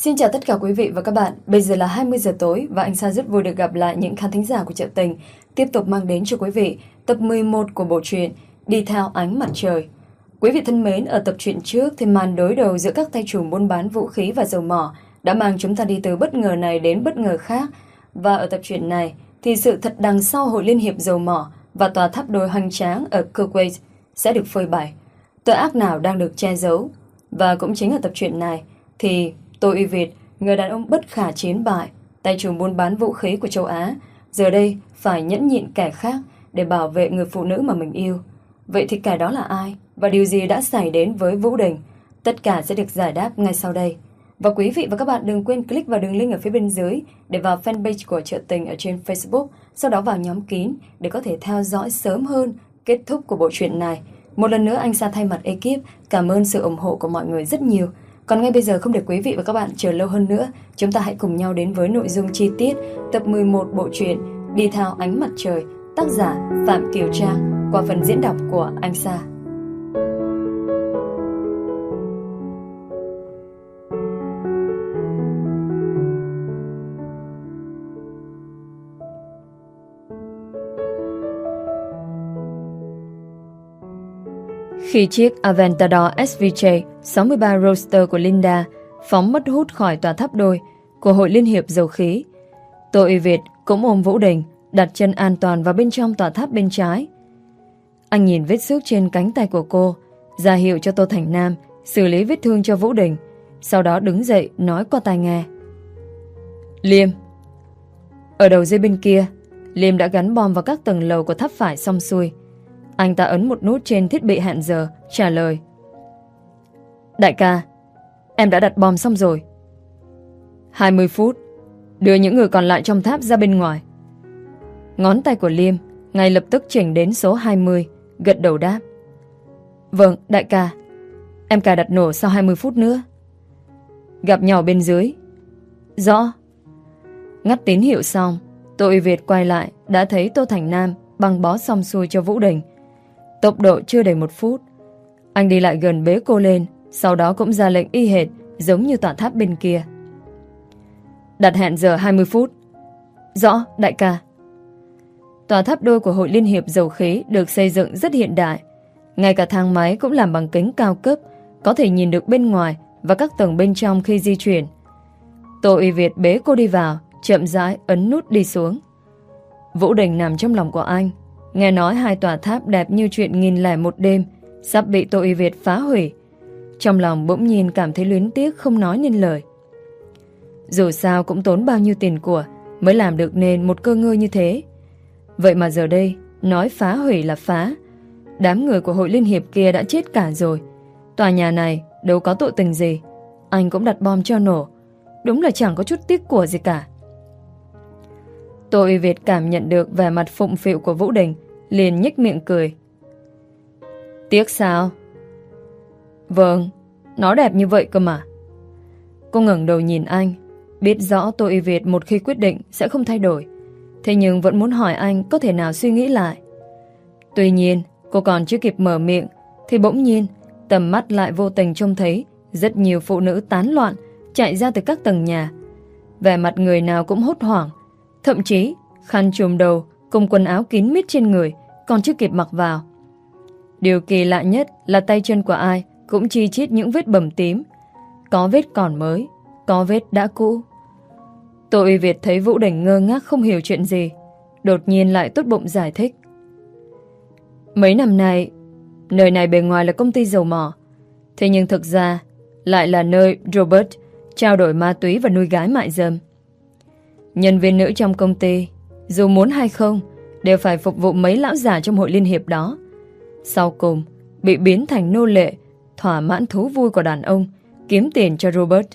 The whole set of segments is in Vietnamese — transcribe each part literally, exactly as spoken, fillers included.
Xin chào tất cả quý vị và các bạn. Bây giờ là hai mươi giờ tối và anh Sa rất vui được gặp lại những khán thính giả của Chợ Tình, tiếp tục mang đến cho quý vị tập mười một của bộ truyện Đi Theo Ánh Mặt Trời. Quý vị thân mến, ở tập truyện trước thì màn đối đầu giữa các tay chủ buôn bán vũ khí và dầu mỏ đã mang chúng ta đi từ bất ngờ này đến bất ngờ khác. Và ở tập truyện này thì sự thật đằng sau Hội Liên hiệp Dầu mỏ và tòa tháp đồi hoành tráng ở Kuwait sẽ được phơi bày. Tội ác nào đang được che giấu. Và cũng chính ở tập truyện này thì Tô Uy Việt, người đàn ông bất khả chiến bại, tay chủ buôn bán vũ khí của châu Á, giờ đây phải nhẫn nhịn kẻ khác để bảo vệ người phụ nữ mà mình yêu. Vậy thì kẻ đó là ai? Và điều gì đã xảy đến với Vũ Đình? Tất cả sẽ được giải đáp ngay sau đây. Và quý vị và các bạn đừng quên click vào đường link ở phía bên dưới để vào fanpage của Chợ Tình ở trên Facebook, sau đó vào nhóm kín để có thể theo dõi sớm hơn kết thúc của bộ truyện này. Một lần nữa anh Sa thay mặt ekip cảm ơn sự ủng hộ của mọi người rất nhiều. Còn ngay bây giờ không để quý vị và các bạn chờ lâu hơn nữa, chúng ta hãy cùng nhau đến với nội dung chi tiết tập mười một bộ truyện Đi Theo Ánh Mặt Trời, tác giả Phạm Kiều Trang, qua phần diễn đọc của anh Sa. Khi chiếc Aventador ét vê gi sáu mươi ba Roadster của Linda phóng mất hút khỏi tòa tháp đôi của Hội Liên hiệp Dầu khí, Tô Uy Việt cũng ôm Vũ Đình đặt chân an toàn vào bên trong tòa tháp bên trái. Anh nhìn vết xước trên cánh tay của cô, ra hiệu cho Tô Thành Nam xử lý vết thương cho Vũ Đình, sau đó đứng dậy nói qua tai nghe: Liêm. Ở đầu dây bên kia, Liêm đã gắn bom vào các tầng lầu của tháp phải xong xuôi. Anh ta ấn một nút trên thiết bị hẹn giờ, trả lời: Đại ca, em đã đặt bom xong rồi. hai mươi phút, đưa những người còn lại trong tháp ra bên ngoài. Ngón tay của Liêm ngay lập tức chỉnh đến số hai mươi, gật đầu đáp: Vâng, đại ca. Em cài đặt nổ sau hai mươi phút nữa. Gặp nhau bên dưới. Rõ. Ngắt tín hiệu xong, Tô Uy Việt quay lại đã thấy Tô Thành Nam băng bó xong xuôi cho Vũ Đình. Tốc độ chưa đầy một phút, anh đi lại gần bế cô lên, sau đó cũng ra lệnh y hệt giống như tòa tháp bên kia. Đặt hẹn giờ hai mươi phút. Rõ, đại ca. Tòa tháp đôi của Hội Liên hiệp Dầu khí được xây dựng rất hiện đại. Ngay cả thang máy cũng làm bằng kính cao cấp, có thể nhìn được bên ngoài và các tầng bên trong khi di chuyển. Tô Uy Việt bế cô đi vào, chậm rãi ấn nút đi xuống. Vũ Đình nằm trong lòng của anh, nghe nói hai tòa tháp đẹp như chuyện nghìn lẻ một đêm sắp bị Tô Uy Việt phá hủy. Trong lòng bỗng nhiên cảm thấy luyến tiếc không nói nên lời. Dù sao cũng tốn bao nhiêu tiền của mới làm được nên một cơ ngơi như thế. Vậy mà giờ đây nói phá hủy là phá. Đám người của Hội Liên hiệp kia đã chết cả rồi. Tòa nhà này đâu có tội tình gì, anh cũng đặt bom cho nổ. Đúng là chẳng có chút tiếc của gì cả. Tô Uy Việt cảm nhận được vẻ mặt phụng phịu của Vũ Đình, liền nhếch miệng cười. Tiếc sao? Vâng, nó đẹp như vậy cơ mà. Cô ngẩng đầu nhìn anh, biết rõ Tô Uy Việt một khi quyết định sẽ không thay đổi, thế nhưng vẫn muốn hỏi anh có thể nào suy nghĩ lại. Tuy nhiên, cô còn chưa kịp mở miệng thì bỗng nhiên tầm mắt lại vô tình trông thấy rất nhiều phụ nữ tán loạn chạy ra từ các tầng nhà. Vẻ mặt người nào cũng hốt hoảng, thậm chí khăn trùm đầu cùng quần áo kín mít trên người còn chưa kịp mặc vào. Điều kỳ lạ nhất là tay chân của ai cũng chi chít những vết bầm tím, có vết còn mới, có vết đã cũ. Tô Uy Việt thấy Vũ Đình ngơ ngác không hiểu chuyện gì, đột nhiên lại tốt bụng giải thích. Mấy năm nay, nơi này bề ngoài là công ty dầu mỏ, thế nhưng thực ra lại là nơi Robert trao đổi ma túy và nuôi gái mại dâm. Nhân viên nữ trong công ty, dù muốn hay không, đều phải phục vụ mấy lão già trong Hội Liên hiệp đó. Sau cùng, bị biến thành nô lệ, thỏa mãn thú vui của đàn ông, kiếm tiền cho Robert.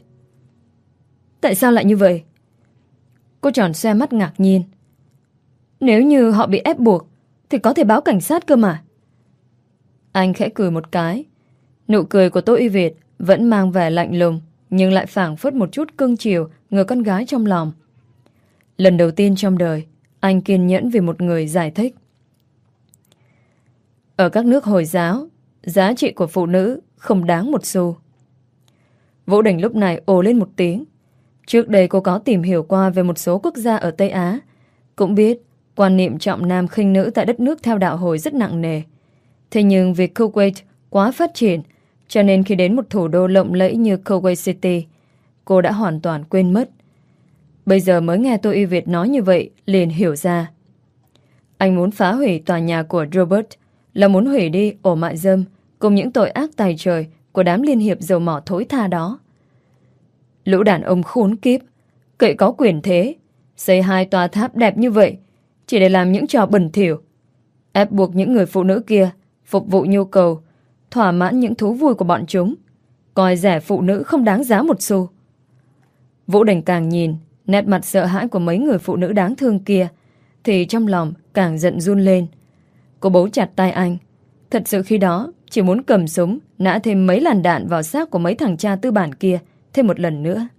Tại sao lại như vậy? Cô tròn xoe mắt ngạc nhiên. Nếu như họ bị ép buộc, thì có thể báo cảnh sát cơ mà. Anh khẽ cười một cái. Nụ cười của Tô Uy Việt vẫn mang vẻ lạnh lùng, nhưng lại phảng phất một chút cưng chiều người con gái trong lòng. Lần đầu tiên trong đời, anh kiên nhẫn vì một người giải thích. Ở các nước Hồi giáo, giá trị của phụ nữ không đáng một xu. Vũ Đình lúc này ồ lên một tiếng, Trước đây cô có tìm hiểu qua về một số quốc gia ở Tây Á, cũng biết quan niệm trọng nam khinh nữ tại đất nước theo đạo Hồi rất nặng nề. Thế nhưng vì Kuwait quá phát triển, cho nên khi đến một thủ đô lộng lẫy như Kuwait City, cô đã hoàn toàn quên mất. Bây giờ mới nghe Tô Y Việt nói như vậy, liền hiểu ra. Anh muốn phá hủy tòa nhà của Robert, là muốn hủy đi ổ mại dâm cùng những tội ác tày trời của đám liên hiệp dầu mỏ thối tha đó. Lũ đàn ông khốn kiếp, cậy có quyền thế, xây hai tòa tháp đẹp như vậy chỉ để làm những trò bẩn thỉu, ép buộc những người phụ nữ kia phục vụ nhu cầu, thỏa mãn những thú vui của bọn chúng, coi rẻ phụ nữ không đáng giá một xu. Vũ Đình càng nhìn nét mặt sợ hãi của mấy người phụ nữ đáng thương kia thì trong lòng càng giận run lên. Cô bấu chặt tay anh. Thật sự khi đó chỉ muốn cầm súng nã thêm mấy làn đạn vào xác của mấy thằng cha tư bản kia thêm một lần nữa.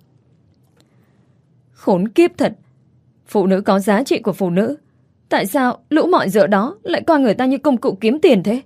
Khốn kiếp thật. Phụ nữ có giá trị của phụ nữ, tại sao lũ mọi dợ đó lại coi người ta như công cụ kiếm tiền thế?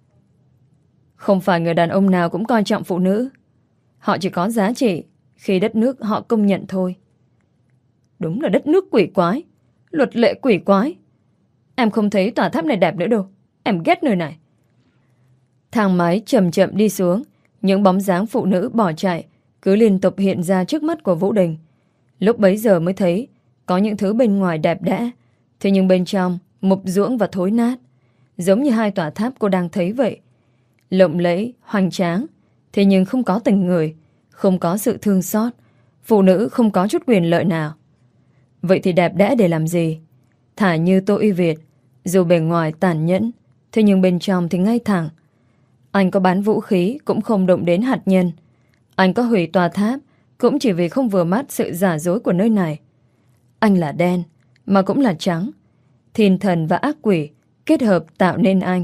Không phải người đàn ông nào cũng coi trọng phụ nữ. Họ chỉ có giá trị khi đất nước họ công nhận thôi. Đúng là đất nước quỷ quái, luật lệ quỷ quái. Em không thấy tòa tháp này đẹp nữa đâu. Em ghét nơi này. Thang máy chậm chậm đi xuống. Những bóng dáng phụ nữ bỏ chạy cứ liên tục hiện ra trước mắt của Vũ Đình. Lúc bấy giờ mới thấy có những thứ bên ngoài đẹp đẽ, thế nhưng bên trong mục ruỗng và thối nát, giống như hai tòa tháp cô đang thấy vậy. Lộng lẫy, hoành tráng, thế nhưng không có tình người, không có sự thương xót. Phụ nữ không có chút quyền lợi nào. Vậy thì đẹp đẽ để làm gì? Thả như Tô Y Việt, dù bề ngoài tàn nhẫn, thế nhưng bên trong thì ngay thẳng. Anh có bán vũ khí cũng không động đến hạt nhân. Anh có hủy tòa tháp cũng chỉ vì không vừa mắt sự giả dối của nơi này. Anh là đen, mà cũng là trắng. Thiên thần và ác quỷ kết hợp tạo nên anh.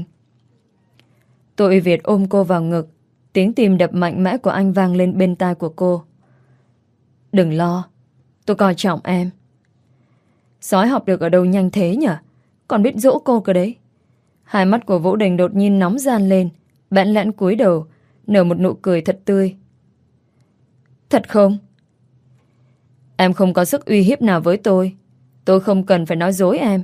Tô Y Việt ôm cô vào ngực. Tiếng tim đập mạnh mẽ của anh vang lên bên tai của cô. Đừng lo, tôi coi trọng em. Sói học được ở đâu nhanh thế nhỉ? Còn biết dỗ cô cơ đấy. Hai mắt của Vũ Đình đột nhiên nóng ran lên, bẽn lẽn cúi đầu, nở một nụ cười thật tươi. Thật không? Em không có sức uy hiếp nào với tôi. Tôi không cần phải nói dối em.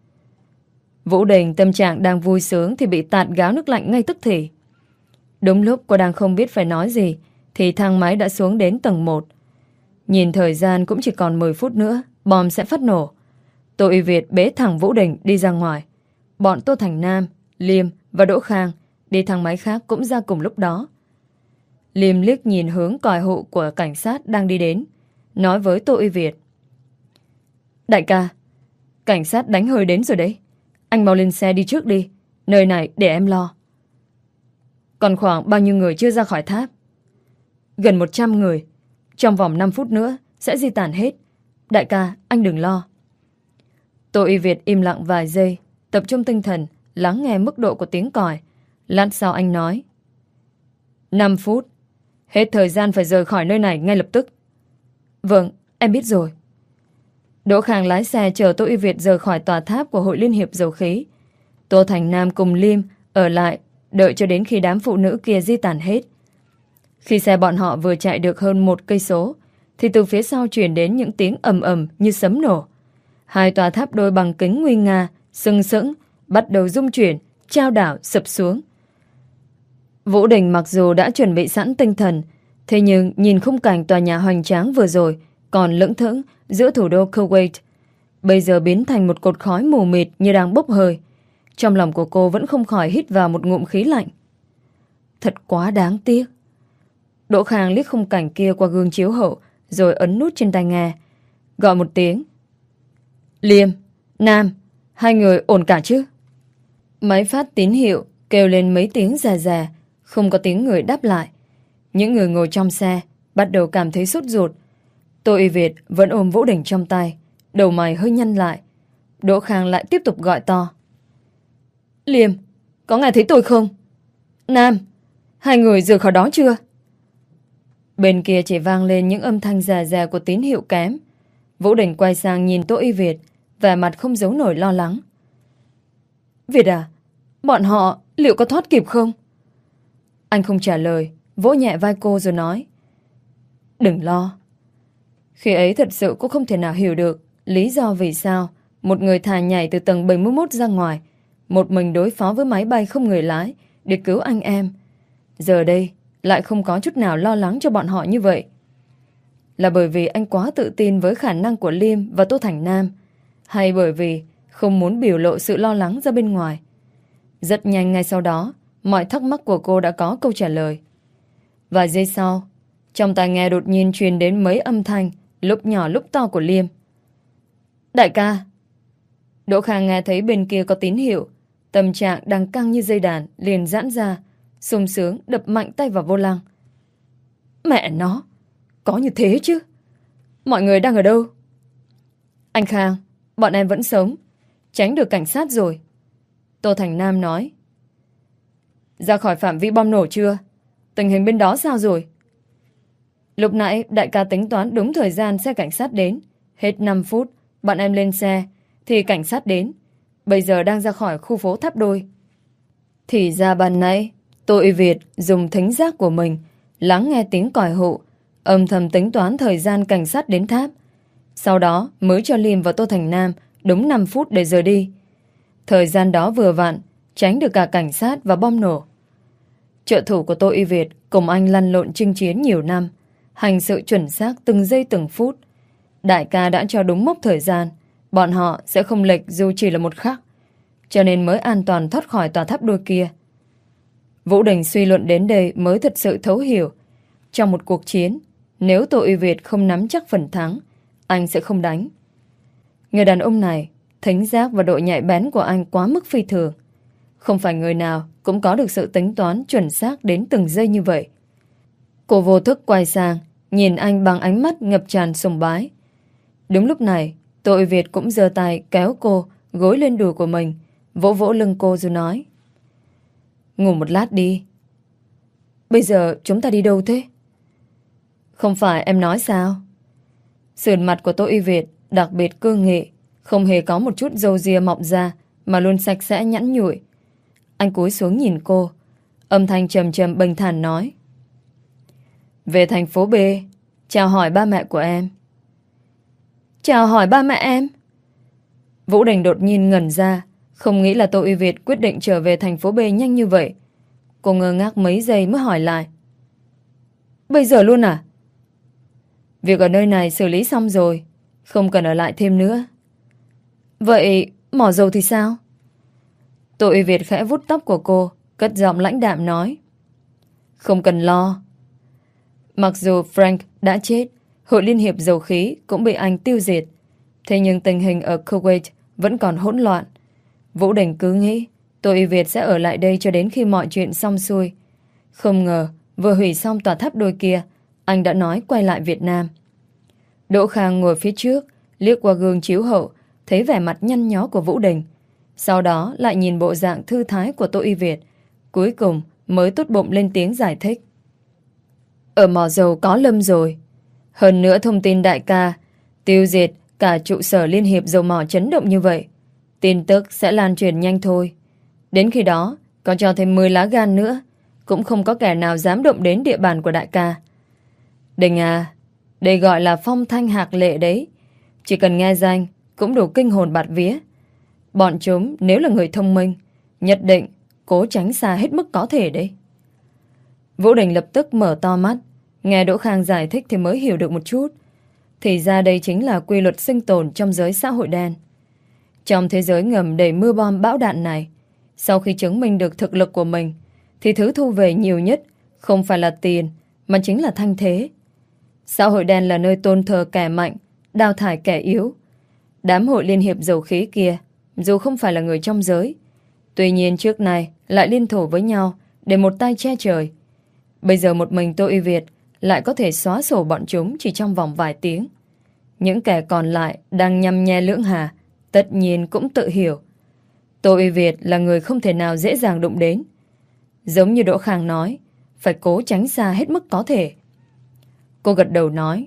Vũ Đình tâm trạng đang vui sướng thì bị tạt gáo nước lạnh ngay tức thì. Đúng lúc cô đang không biết phải nói gì thì thang máy đã xuống đến tầng một. Nhìn thời gian cũng chỉ còn mười phút nữa, bom sẽ phát nổ. Tô Y Việt bế thẳng Vũ Đình đi ra ngoài. Bọn Tô Thành Nam, Liêm và Đỗ Khang đi thang máy khác cũng ra cùng lúc đó. Liêm liếc nhìn hướng còi hụ của cảnh sát đang đi đến, nói với Tô Y Việt. Đại ca, cảnh sát đánh hơi đến rồi đấy. Anh mau lên xe đi trước đi. Nơi này để em lo. Còn khoảng bao nhiêu người chưa ra khỏi tháp? Gần một trăm người. Trong vòng năm phút nữa sẽ di tản hết. Đại ca, anh đừng lo. Tô Y Việt im lặng vài giây, tập trung tinh thần, lắng nghe mức độ của tiếng còi. Lát sau anh nói. Năm phút. Hết thời gian phải rời khỏi nơi này ngay lập tức. Vâng, em biết rồi. Đỗ Khang lái xe chở Tô Y Việt rời khỏi tòa tháp của Hội Liên hiệp Dầu khí. Tô Thành Nam cùng Liêm ở lại đợi cho đến khi đám phụ nữ kia di tản hết. Khi xe bọn họ vừa chạy được hơn một cây số thì từ phía sau truyền đến những tiếng ầm ầm như sấm nổ. Hai tòa tháp đôi bằng kính nguy nga sừng sững bắt đầu rung chuyển, chao đảo sập xuống. Vũ Đình mặc dù đã chuẩn bị sẵn tinh thần, thế nhưng nhìn khung cảnh tòa nhà hoành tráng vừa rồi còn lững thững giữa thủ đô Kuwait, bây giờ biến thành một cột khói mù mịt như đang bốc hơi. Trong lòng của cô vẫn không khỏi hít vào một ngụm khí lạnh. Thật quá đáng tiếc. Đỗ Khang liếc khung cảnh kia qua gương chiếu hậu rồi ấn nút trên tai nghe, gọi một tiếng. Liêm, Nam, hai người ổn cả chứ? Máy phát tín hiệu kêu lên mấy tiếng già già, không có tiếng người đáp lại. Những người ngồi trong xe bắt đầu cảm thấy sốt ruột. Tô Y Việt vẫn ôm Vũ Đình trong tay, đầu mày hơi nhăn lại. Đỗ Khang lại tiếp tục gọi to. Liêm, có nghe thấy tôi không? Nam, hai người rời khỏi đó chưa? Bên kia chỉ vang lên những âm thanh già già của tín hiệu kém. Vũ Đình quay sang nhìn Tô Y Việt, vẻ mặt không giấu nổi lo lắng. Việt à, bọn họ liệu có thoát kịp không? Anh không trả lời, vỗ nhẹ vai cô rồi nói. Đừng lo. Khi ấy thật sự cô không thể nào hiểu được lý do vì sao một người thà nhảy từ tầng bảy mươi mốt ra ngoài, một mình đối phó với máy bay không người lái để cứu anh em, giờ đây lại không có chút nào lo lắng cho bọn họ như vậy. Là bởi vì anh quá tự tin với khả năng của Liêm và Tô Thành Nam, hay bởi vì không muốn biểu lộ sự lo lắng ra bên ngoài? Rất nhanh ngay sau đó, mọi thắc mắc của cô đã có câu trả lời. Vài giây sau, trong tai nghe đột nhiên truyền đến mấy âm thanh lúc nhỏ lúc to của Liêm. Đại ca! Đỗ Khang nghe thấy bên kia có tín hiệu, tâm trạng đang căng như dây đàn liền giãn ra, sung sướng đập mạnh tay vào vô lăng. Mẹ nó! Có như thế chứ? Mọi người đang ở đâu? Anh Khang, bọn em vẫn sống, tránh được cảnh sát rồi. Tô Thành Nam nói. Ra khỏi phạm vi bom nổ chưa? Tình hình bên đó sao rồi? Lúc nãy đại ca tính toán đúng thời gian xe cảnh sát đến. Hết năm phút, bọn em lên xe thì cảnh sát đến. Bây giờ đang ra khỏi khu phố Tháp Đôi. Thì ra ban nãy Tô Uy Việt dùng thính giác của mình lắng nghe tiếng còi hụ, âm thầm tính toán thời gian cảnh sát đến tháp. Sau đó mới cho Liêm và Tô Thành Nam đúng năm phút để rời đi. Thời gian đó vừa vặn, tránh được cả cảnh sát và bom nổ. Trợ thủ của Tô Uy Việt cùng anh lăn lộn chinh chiến nhiều năm, hành sự chuẩn xác từng giây từng phút. Đại ca đã cho đúng mốc thời gian, bọn họ sẽ không lệch dù chỉ là một khắc, cho nên mới an toàn thoát khỏi tòa tháp đôi kia. Vũ Đình suy luận đến đây mới thật sự thấu hiểu. Trong một cuộc chiến, nếu Tô Uy Việt không nắm chắc phần thắng, anh sẽ không đánh. Người đàn ông này, thính giác và độ nhạy bén của anh quá mức phi thường. Không phải người nào cũng có được sự tính toán chuẩn xác đến từng giây như vậy. Cô vô thức quay sang, nhìn anh bằng ánh mắt ngập tràn sùng bái. Đúng lúc này, Tô Uy Việt cũng giơ tay kéo cô gối lên đùi của mình, vỗ vỗ lưng cô rồi nói. Ngủ một lát đi. Bây giờ chúng ta đi đâu thế? Không phải em nói sao? Sườn mặt của Tô Uy Việt đặc biệt cương nghị, không hề có một chút râu ria mọc ra, mà luôn sạch sẽ nhẵn nhụi. Anh cúi xuống nhìn cô, âm thanh trầm trầm bình thản nói. Về thành phố B, chào hỏi ba mẹ của em. Chào hỏi ba mẹ em? Vũ Đình đột nhiên ngẩn ra, không nghĩ là Tô Uy Việt quyết định trở về thành phố B nhanh như vậy. Cô ngơ ngác mấy giây mới hỏi lại. Bây giờ luôn à? Việc ở nơi này xử lý xong rồi, không cần ở lại thêm nữa. Vậy mỏ dầu thì sao? Tô Uy Việt khẽ vuốt tóc của cô, cất giọng lãnh đạm nói. Không cần lo. Mặc dù Frank đã chết, Hội Liên hiệp Dầu khí cũng bị anh tiêu diệt, thế nhưng tình hình ở Kuwait vẫn còn hỗn loạn. Vũ Đình cứ nghĩ Tô Uy Việt sẽ ở lại đây cho đến khi mọi chuyện xong xuôi. Không ngờ vừa hủy xong tòa tháp đôi kia, anh đã nói quay lại Việt Nam. Đỗ Khang ngồi phía trước, liếc qua gương chiếu hậu, thấy vẻ mặt nhăn nhó của Vũ Đình. Sau đó lại nhìn bộ dạng thư thái của Tô Uy Việt, cuối cùng mới tốt bụng lên tiếng giải thích. Ở mỏ dầu có Lâm rồi. Hơn nữa thông tin đại ca tiêu diệt cả trụ sở Liên hiệp dầu mỏ chấn động như vậy, tin tức sẽ lan truyền nhanh thôi. Đến khi đó, có cho thêm mười lá gan nữa, cũng không có kẻ nào dám động đến địa bàn của đại ca. Đình à, đây gọi là phong thanh hạc lệ đấy. Chỉ cần nghe danh cũng đủ kinh hồn bạt vía. Bọn chúng nếu là người thông minh, nhất định cố tránh xa hết mức có thể đấy. Vũ Đình lập tức mở to mắt, nghe Đỗ Khang giải thích thì mới hiểu được một chút. Thì ra đây chính là quy luật sinh tồn trong giới xã hội đen. Trong thế giới ngầm đầy mưa bom bão đạn này, sau khi chứng minh được thực lực của mình, thì thứ thu về nhiều nhất không phải là tiền, mà chính là thanh thế. Xã hội đen là nơi tôn thờ kẻ mạnh, đào thải kẻ yếu. Đám Hội Liên hiệp Dầu khí kia, dù không phải là người trong giới, tuy nhiên trước này lại liên thủ với nhau để một tay che trời. Bây giờ một mình Tô Uy Việt lại có thể xóa sổ bọn chúng chỉ trong vòng vài tiếng. Những kẻ còn lại đang nhăm nhe lưỡng hà, tất nhiên cũng tự hiểu Tô Uy Việt là người không thể nào dễ dàng đụng đến. Giống như Đỗ Khang nói, phải cố tránh xa hết mức có thể. Cô gật đầu nói.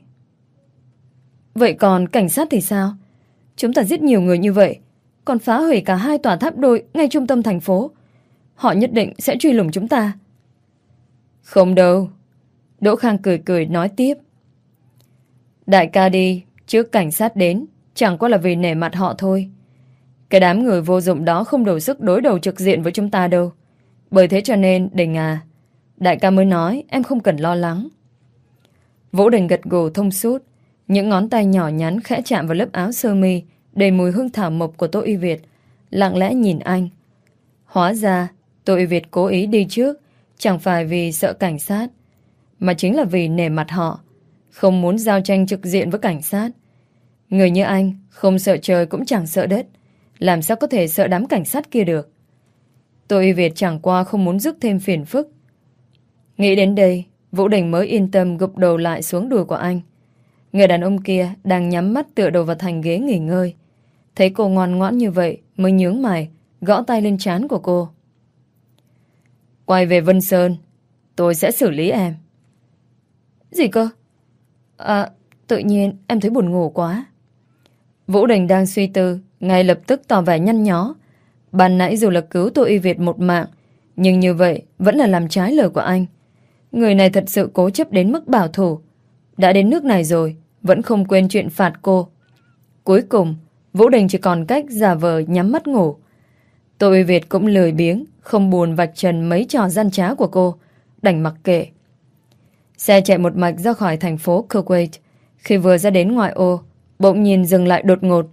Vậy còn cảnh sát thì sao? Chúng ta giết nhiều người như vậy, còn phá hủy cả hai tòa tháp đôi ngay trung tâm thành phố. Họ nhất định sẽ truy lùng chúng ta. Không đâu. Đỗ Khang cười cười nói tiếp. Đại ca đi trước cảnh sát đến chẳng qua là vì nể mặt họ thôi. Cái đám người vô dụng đó không đủ sức đối đầu trực diện với chúng ta đâu. Bởi thế cho nên Đình à, đại ca mới nói em không cần lo lắng. Vũ Đình gật gù thông suốt. Những ngón tay nhỏ nhắn khẽ chạm vào lớp áo sơ mi đầy mùi hương thảo mộc của Tô Y Việt, lặng lẽ nhìn anh. Hóa ra Tô Y Việt cố ý đi trước chẳng phải vì sợ cảnh sát, mà chính là vì nể mặt họ, không muốn giao tranh trực diện với cảnh sát. Người như anh không sợ trời cũng chẳng sợ đất, làm sao có thể sợ đám cảnh sát kia được. Tô Y Việt chẳng qua không muốn rước thêm phiền phức. Nghĩ đến đây, Vũ Đình mới yên tâm gục đầu lại xuống đùi của anh. Người đàn ông kia đang nhắm mắt tựa đầu vào thành ghế nghỉ ngơi. Thấy cô ngoan ngoãn như vậy mới nhướng mày, gõ tay lên trán của cô. Quay về Vân Sơn, tôi sẽ xử lý em. Gì cơ? À, tự nhiên em thấy buồn ngủ quá. Vũ Đình đang suy tư, ngay lập tức tỏ vẻ nhăn nhó. Ban nãy dù là cứu Tô Y Việt một mạng, nhưng như vậy vẫn là làm trái lời của anh. Người này thật sự cố chấp đến mức bảo thủ. Đã đến nước này rồi, vẫn không quên chuyện phạt cô. Cuối cùng, Vũ Đình chỉ còn cách giả vờ nhắm mắt ngủ. Tô Y Việt cũng lười biếng, không buồn vạch trần mấy trò gian trá của cô, đành mặc kệ. Xe chạy một mạch ra khỏi thành phố Kuwait. Khi vừa ra đến ngoại ô, bỗng nhiên dừng lại đột ngột.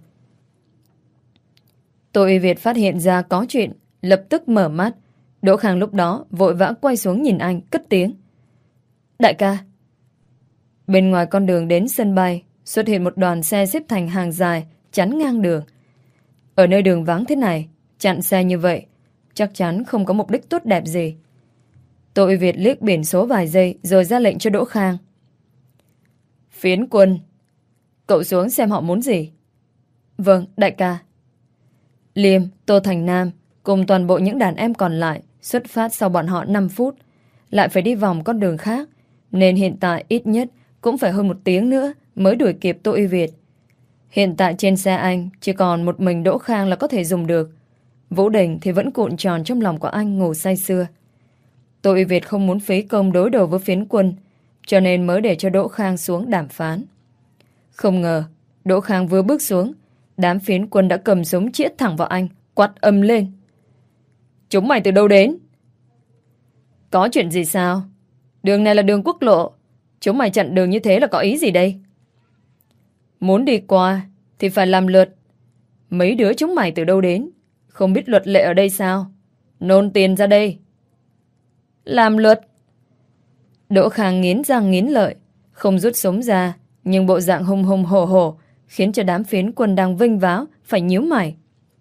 Tô Y Việt phát hiện ra có chuyện, lập tức mở mắt. Đỗ Khang lúc đó vội vã quay xuống nhìn anh, cất tiếng. Đại ca. Bên ngoài con đường đến sân bay xuất hiện một đoàn xe xếp thành hàng dài, chắn ngang đường. Ở nơi đường vắng thế này, chặn xe như vậy chắc chắn không có mục đích tốt đẹp gì. Tô Y Việt liếc biển số vài giây rồi ra lệnh cho Đỗ Khang. Phiến Quân, cậu xuống xem họ muốn gì. Vâng, đại ca. Liêm, Tô Thành Nam cùng toàn bộ những đàn em còn lại xuất phát sau bọn họ năm phút, lại phải đi vòng con đường khác, nên hiện tại ít nhất cũng phải hơn một tiếng nữa mới đuổi kịp Tô Y Việt. Hiện tại trên xe anh chỉ còn một mình Đỗ Khang là có thể dùng được. Vũ Đình thì vẫn cuộn tròn trong lòng của anh ngủ say sưa. Tô Y Việt không muốn phí công đối đầu với Phiến Quân, cho nên mới để cho Đỗ Khang xuống đàm phán. Không ngờ Đỗ Khang vừa bước xuống, đám Phiến Quân đã cầm súng chĩa thẳng vào anh, quát ầm lên. Chúng mày từ đâu đến? Có chuyện gì sao? Đường này là đường quốc lộ, chúng mày chặn đường như thế là có ý gì đây? Muốn đi qua thì phải làm luật. Mấy đứa chúng mày từ đâu đến? Không biết luật lệ ở đây sao? Nôn tiền ra đây. Làm luật? Đỗ Khang nghiến răng nghiến lợi, không rút súng ra, nhưng bộ dạng hung hung hổ hổ khiến cho đám Phiến Quân đang vênh váo phải nhíu mày.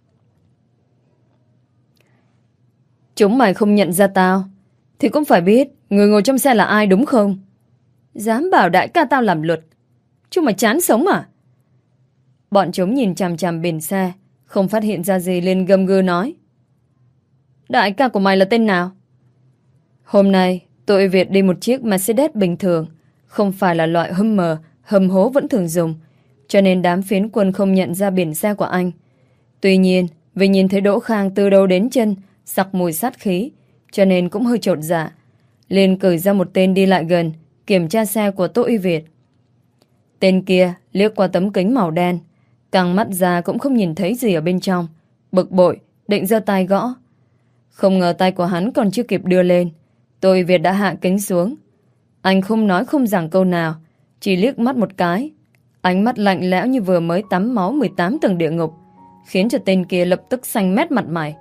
Chúng mày không nhận ra tao thì cũng phải biết người ngồi trong xe là ai đúng không? Dám bảo đại ca tao làm luật, chúng mày chán sống à? Bọn chúng nhìn chằm chằm biển xe, không phát hiện ra gì liền gầm gừ nói. Đại ca của mày là tên nào? Hôm nay Tô Y Việt đi một chiếc Mercedes bình thường, không phải là loại Hummer hầm hố vẫn thường dùng, cho nên đám Phiến Quân không nhận ra biển xe của anh. Tuy nhiên vì nhìn thấy Đỗ Khang từ đầu đến chân sặc mùi sát khí, cho nên cũng hơi chột dạ, liền cởi ra một tên đi lại gần kiểm tra xe của Tô Y Việt. Tên kia liếc qua tấm kính màu đen, căng mắt ra cũng không nhìn thấy gì ở bên trong, bực bội định giơ tay gõ. Không ngờ tay của hắn còn chưa kịp đưa lên, Tô Y Việt đã hạ kính xuống. Anh không nói không rằng câu nào, chỉ liếc mắt một cái, ánh mắt lạnh lẽo như vừa mới tắm máu mười tám tầng địa ngục, khiến cho tên kia lập tức xanh mét mặt mày.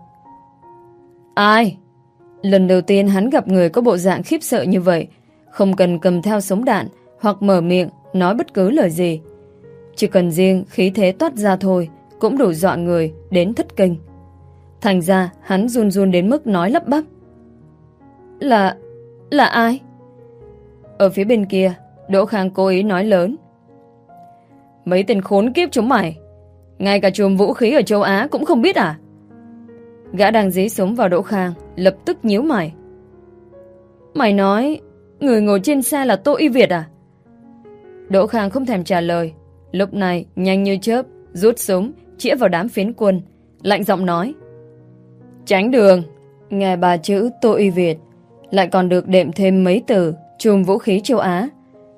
Ai? Lần đầu tiên hắn gặp người có bộ dạng khiếp sợ như vậy, không cần cầm theo súng đạn hoặc mở miệng nói bất cứ lời gì, chỉ cần riêng khí thế toát ra thôi cũng đủ dọa người đến thất kinh. Thành ra hắn run run đến mức nói lắp bắp. Là... là ai? Ở phía bên kia, Đỗ Khang cố ý nói lớn. Mấy tên khốn kiếp chúng mày, ngay cả chùm vũ khí ở châu Á cũng không biết à? Gã đang dí súng vào Đỗ Khang lập tức nhíu mày. Mày nói người ngồi trên xe là Tô Y Việt à? Đỗ Khang không thèm trả lời, lúc này nhanh như chớp rút súng chĩa vào đám Phiến Quân, lạnh giọng nói. Tránh đường. Nghe ba chữ Tô Y Việt lại còn được đệm thêm mấy từ chùm vũ khí châu Á,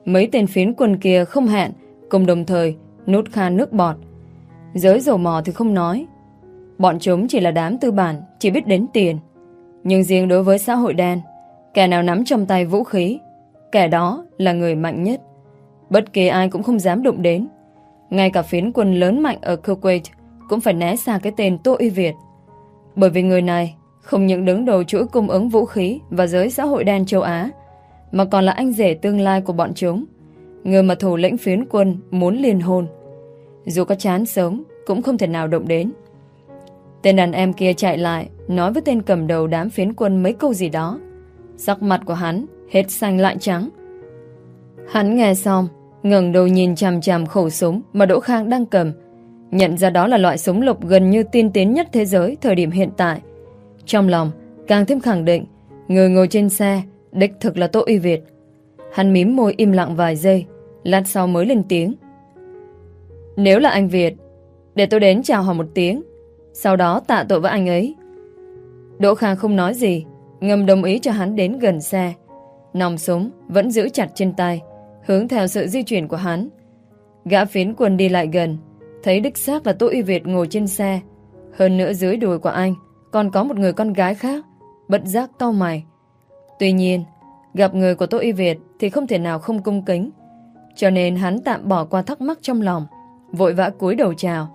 Mấy tên phiến quân kia không hẹn cùng đồng thời nuốt khan nước bọt. Giới dầu mỏ thì không nói. Bọn chúng chỉ là đám tư bản, chỉ biết đến tiền. Nhưng riêng đối với xã hội đen, kẻ nào nắm trong tay vũ khí, kẻ đó là người mạnh nhất. Bất kỳ ai cũng không dám đụng đến. Ngay cả phiến quân lớn mạnh ở Kuwait cũng phải né xa cái tên Tô Uy Việt. Bởi vì người này không những đứng đầu chuỗi cung ứng vũ khí và giới xã hội đen châu Á, mà còn là anh rể tương lai của bọn chúng, người mà thủ lĩnh phiến quân muốn liên hôn. Dù có chán sống cũng không thể nào động đến. Tên đàn em kia chạy lại, nói với tên cầm đầu đám phiến quân mấy câu gì đó. Sắc mặt của hắn hết xanh lại trắng. Hắn nghe xong, ngẩng đầu nhìn chằm chằm khẩu súng mà Đỗ Khang đang cầm, nhận ra đó là loại súng lục gần như tiên tiến nhất thế giới thời điểm hiện tại. Trong lòng càng thêm khẳng định người ngồi trên xe đích thực là Tô Uy Việt. Hắn mím môi im lặng vài giây, lát sau mới lên tiếng. Nếu là anh Việt, để tôi đến chào hỏi một tiếng, sau đó tạ tội với anh ấy. Đỗ Khang không nói gì, ngầm đồng ý cho hắn đến gần xe. Nòng súng vẫn giữ chặt trên tay, hướng theo sự di chuyển của hắn. Gã phiến quân đi lại gần, thấy đích xác là Tô Uy Việt ngồi trên xe. Hơn nữa dưới đùi của anh còn có một người con gái khác, bất giác cau mày. Tuy nhiên, gặp người của Tô Uy Việt thì không thể nào không cung kính, cho nên hắn tạm bỏ qua thắc mắc trong lòng, vội vã cúi đầu chào.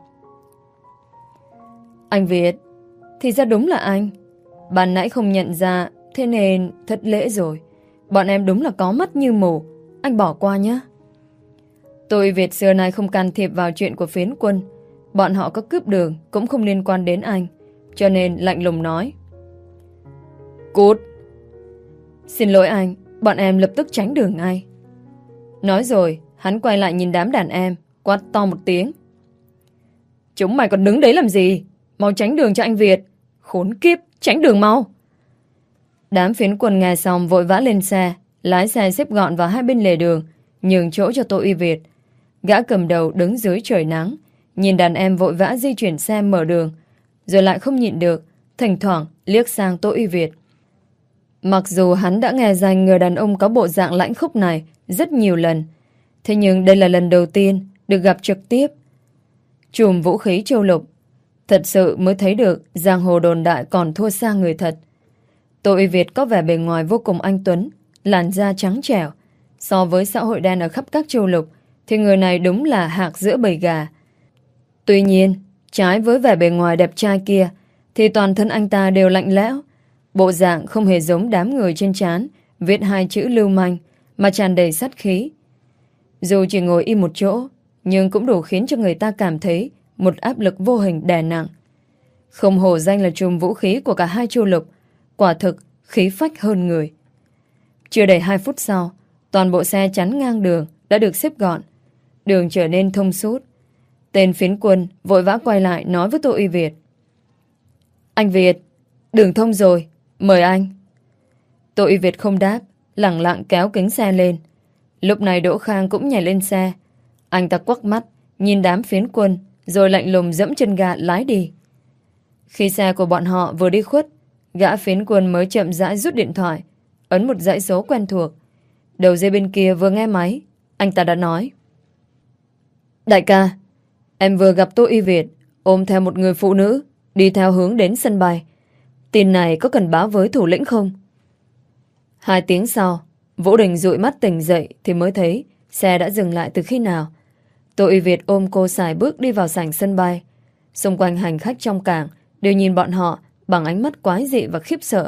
Anh Việt, thì ra đúng là anh. Ban nãy không nhận ra, thế nên thất lễ rồi. Bọn em đúng là có mắt như mù, anh bỏ qua nhé. Tô Uy Việt xưa nay không can thiệp vào chuyện của phiến quân. Bọn họ có cướp đường cũng không liên quan đến anh, cho nên lạnh lùng nói. Cút. Xin lỗi anh, bọn em lập tức tránh đường ngay. Nói rồi, hắn quay lại nhìn đám đàn em, quát to một tiếng. Chúng mày còn đứng đấy làm gì? Mau tránh đường cho anh Việt. Khốn kiếp, tránh đường mau. Đám phiến quân nghe xong vội vã lên xe, lái xe xếp gọn vào hai bên lề đường, nhường chỗ cho Tô Uy Việt. Gã cầm đầu đứng dưới trời nắng, nhìn đàn em vội vã di chuyển xe mở đường, rồi lại không nhịn được, thỉnh thoảng liếc sang Tô Uy Việt. Mặc dù hắn đã nghe danh người đàn ông có bộ dạng lãnh khốc này rất nhiều lần, thế nhưng đây là lần đầu tiên được gặp trực tiếp. Chùm vũ khí châu lục, thật sự mới thấy được giang hồ đồn đại còn thua xa người thật. Tô Uy Việt có vẻ bề ngoài vô cùng anh tuấn, làn da trắng trẻo. So với xã hội đen ở khắp các châu lục thì người này đúng là hạc giữa bầy gà. Tuy nhiên, trái với vẻ bề ngoài đẹp trai kia thì toàn thân anh ta đều lạnh lẽo. Bộ dạng không hề giống đám người trên trán viết hai chữ lưu manh, mà tràn đầy sát khí. Dù chỉ ngồi im một chỗ, nhưng cũng đủ khiến cho người ta cảm thấy một áp lực vô hình đè nặng. Không hổ danh là chùm vũ khí của cả hai châu lục, quả thực khí phách hơn người. Chưa đầy hai phút sau, toàn bộ xe chắn ngang đường đã được xếp gọn. Đường trở nên thông suốt. Tên phiến quân vội vã quay lại nói với Tô Uy Việt. Anh Việt, đường thông rồi, mời anh. Tô Uy Việt không đáp, lẳng lặng kéo kính xe lên. Lúc này Đỗ Khang cũng nhảy lên xe. Anh ta quắc mắt, nhìn đám phiến quân, rồi lạnh lùng dẫm chân ga lái đi. Khi xe của bọn họ vừa đi khuất, gã phiến quân mới chậm rãi rút điện thoại, ấn một dãy số quen thuộc. Đầu dây bên kia vừa nghe máy, anh ta đã nói. Đại ca, em vừa gặp Tô Uy Việt ôm theo một người phụ nữ đi theo hướng đến sân bay. Tin này có cần báo với thủ lĩnh không? Hai tiếng sau, Vũ Đình dụi mắt tỉnh dậy thì mới thấy xe đã dừng lại từ khi nào. Tô Uy Việt ôm cô sải bước đi vào sảnh sân bay. Xung quanh hành khách trong cảng đều nhìn bọn họ bằng ánh mắt quái dị và khiếp sợ.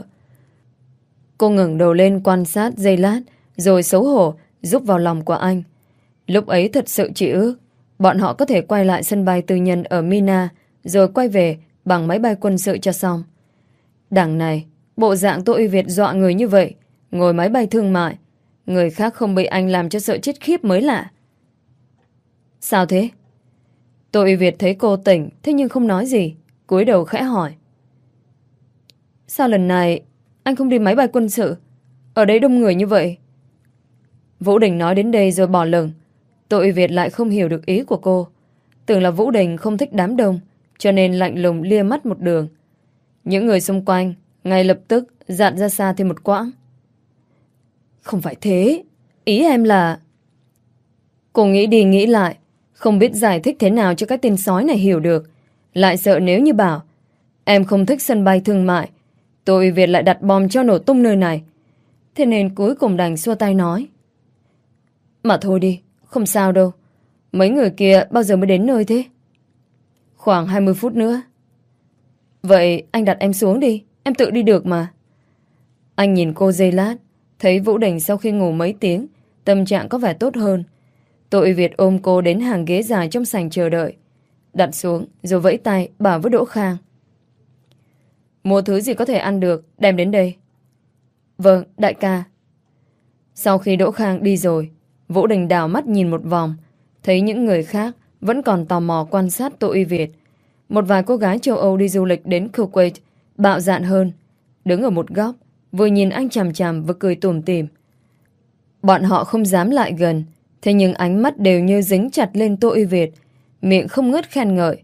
Cô ngẩng đầu lên quan sát giây lát, rồi xấu hổ rúc vào lòng của anh. Lúc ấy thật sự chỉ ước bọn họ có thể quay lại sân bay tư nhân ở Mina, rồi quay về bằng máy bay quân sự cho xong. Đằng này, bộ dạng Tô Uy Việt dọa người như vậy, ngồi máy bay thương mại, người khác không bị anh làm cho sợ chết khiếp mới lạ. Sao thế? Tô Uy Việt thấy cô tỉnh, thế nhưng không nói gì, cúi đầu khẽ hỏi. Sao lần này anh không đi máy bay quân sự? Ở đây đông người như vậy. Vũ Đình nói đến đây rồi bỏ lửng. Tô Uy Việt lại không hiểu được ý của cô. Tưởng là Vũ Đình không thích đám đông, cho nên lạnh lùng lia mắt một đường. Những người xung quanh ngay lập tức dặn ra xa thêm một quãng. Không phải thế, ý em là... Cô nghĩ đi nghĩ lại, không biết giải thích thế nào cho cái tên sói này hiểu được. Lại sợ nếu như bảo em không thích sân bay thương mại, Tô Uy Việt lại đặt bom cho nổ tung nơi này. Thế nên cuối cùng đành xua tay nói: Mà thôi đi, không sao đâu. Mấy người kia bao giờ mới đến nơi thế? Khoảng hai mươi phút nữa. Vậy anh đặt em xuống đi, em tự đi được mà. Anh nhìn cô giây lát, thấy Vũ Đình sau khi ngủ mấy tiếng, tâm trạng có vẻ tốt hơn. Tô Uy Việt ôm cô đến hàng ghế dài trong sảnh chờ đợi, đặt xuống rồi vẫy tay bảo với Đỗ Khang: Mua thứ gì có thể ăn được, đem đến đây. Vâng, đại ca. Sau khi Đỗ Khang đi rồi, Vũ Đình đảo mắt nhìn một vòng, thấy những người khác vẫn còn tò mò quan sát Tô Uy Việt. Một vài cô gái châu Âu đi du lịch đến Kuwait bạo dạn hơn, đứng ở một góc, vừa nhìn anh chằm chằm vừa cười tủm tỉm. Bọn họ không dám lại gần, thế nhưng ánh mắt đều như dính chặt lên Tô Uy Việt, miệng không ngớt khen ngợi.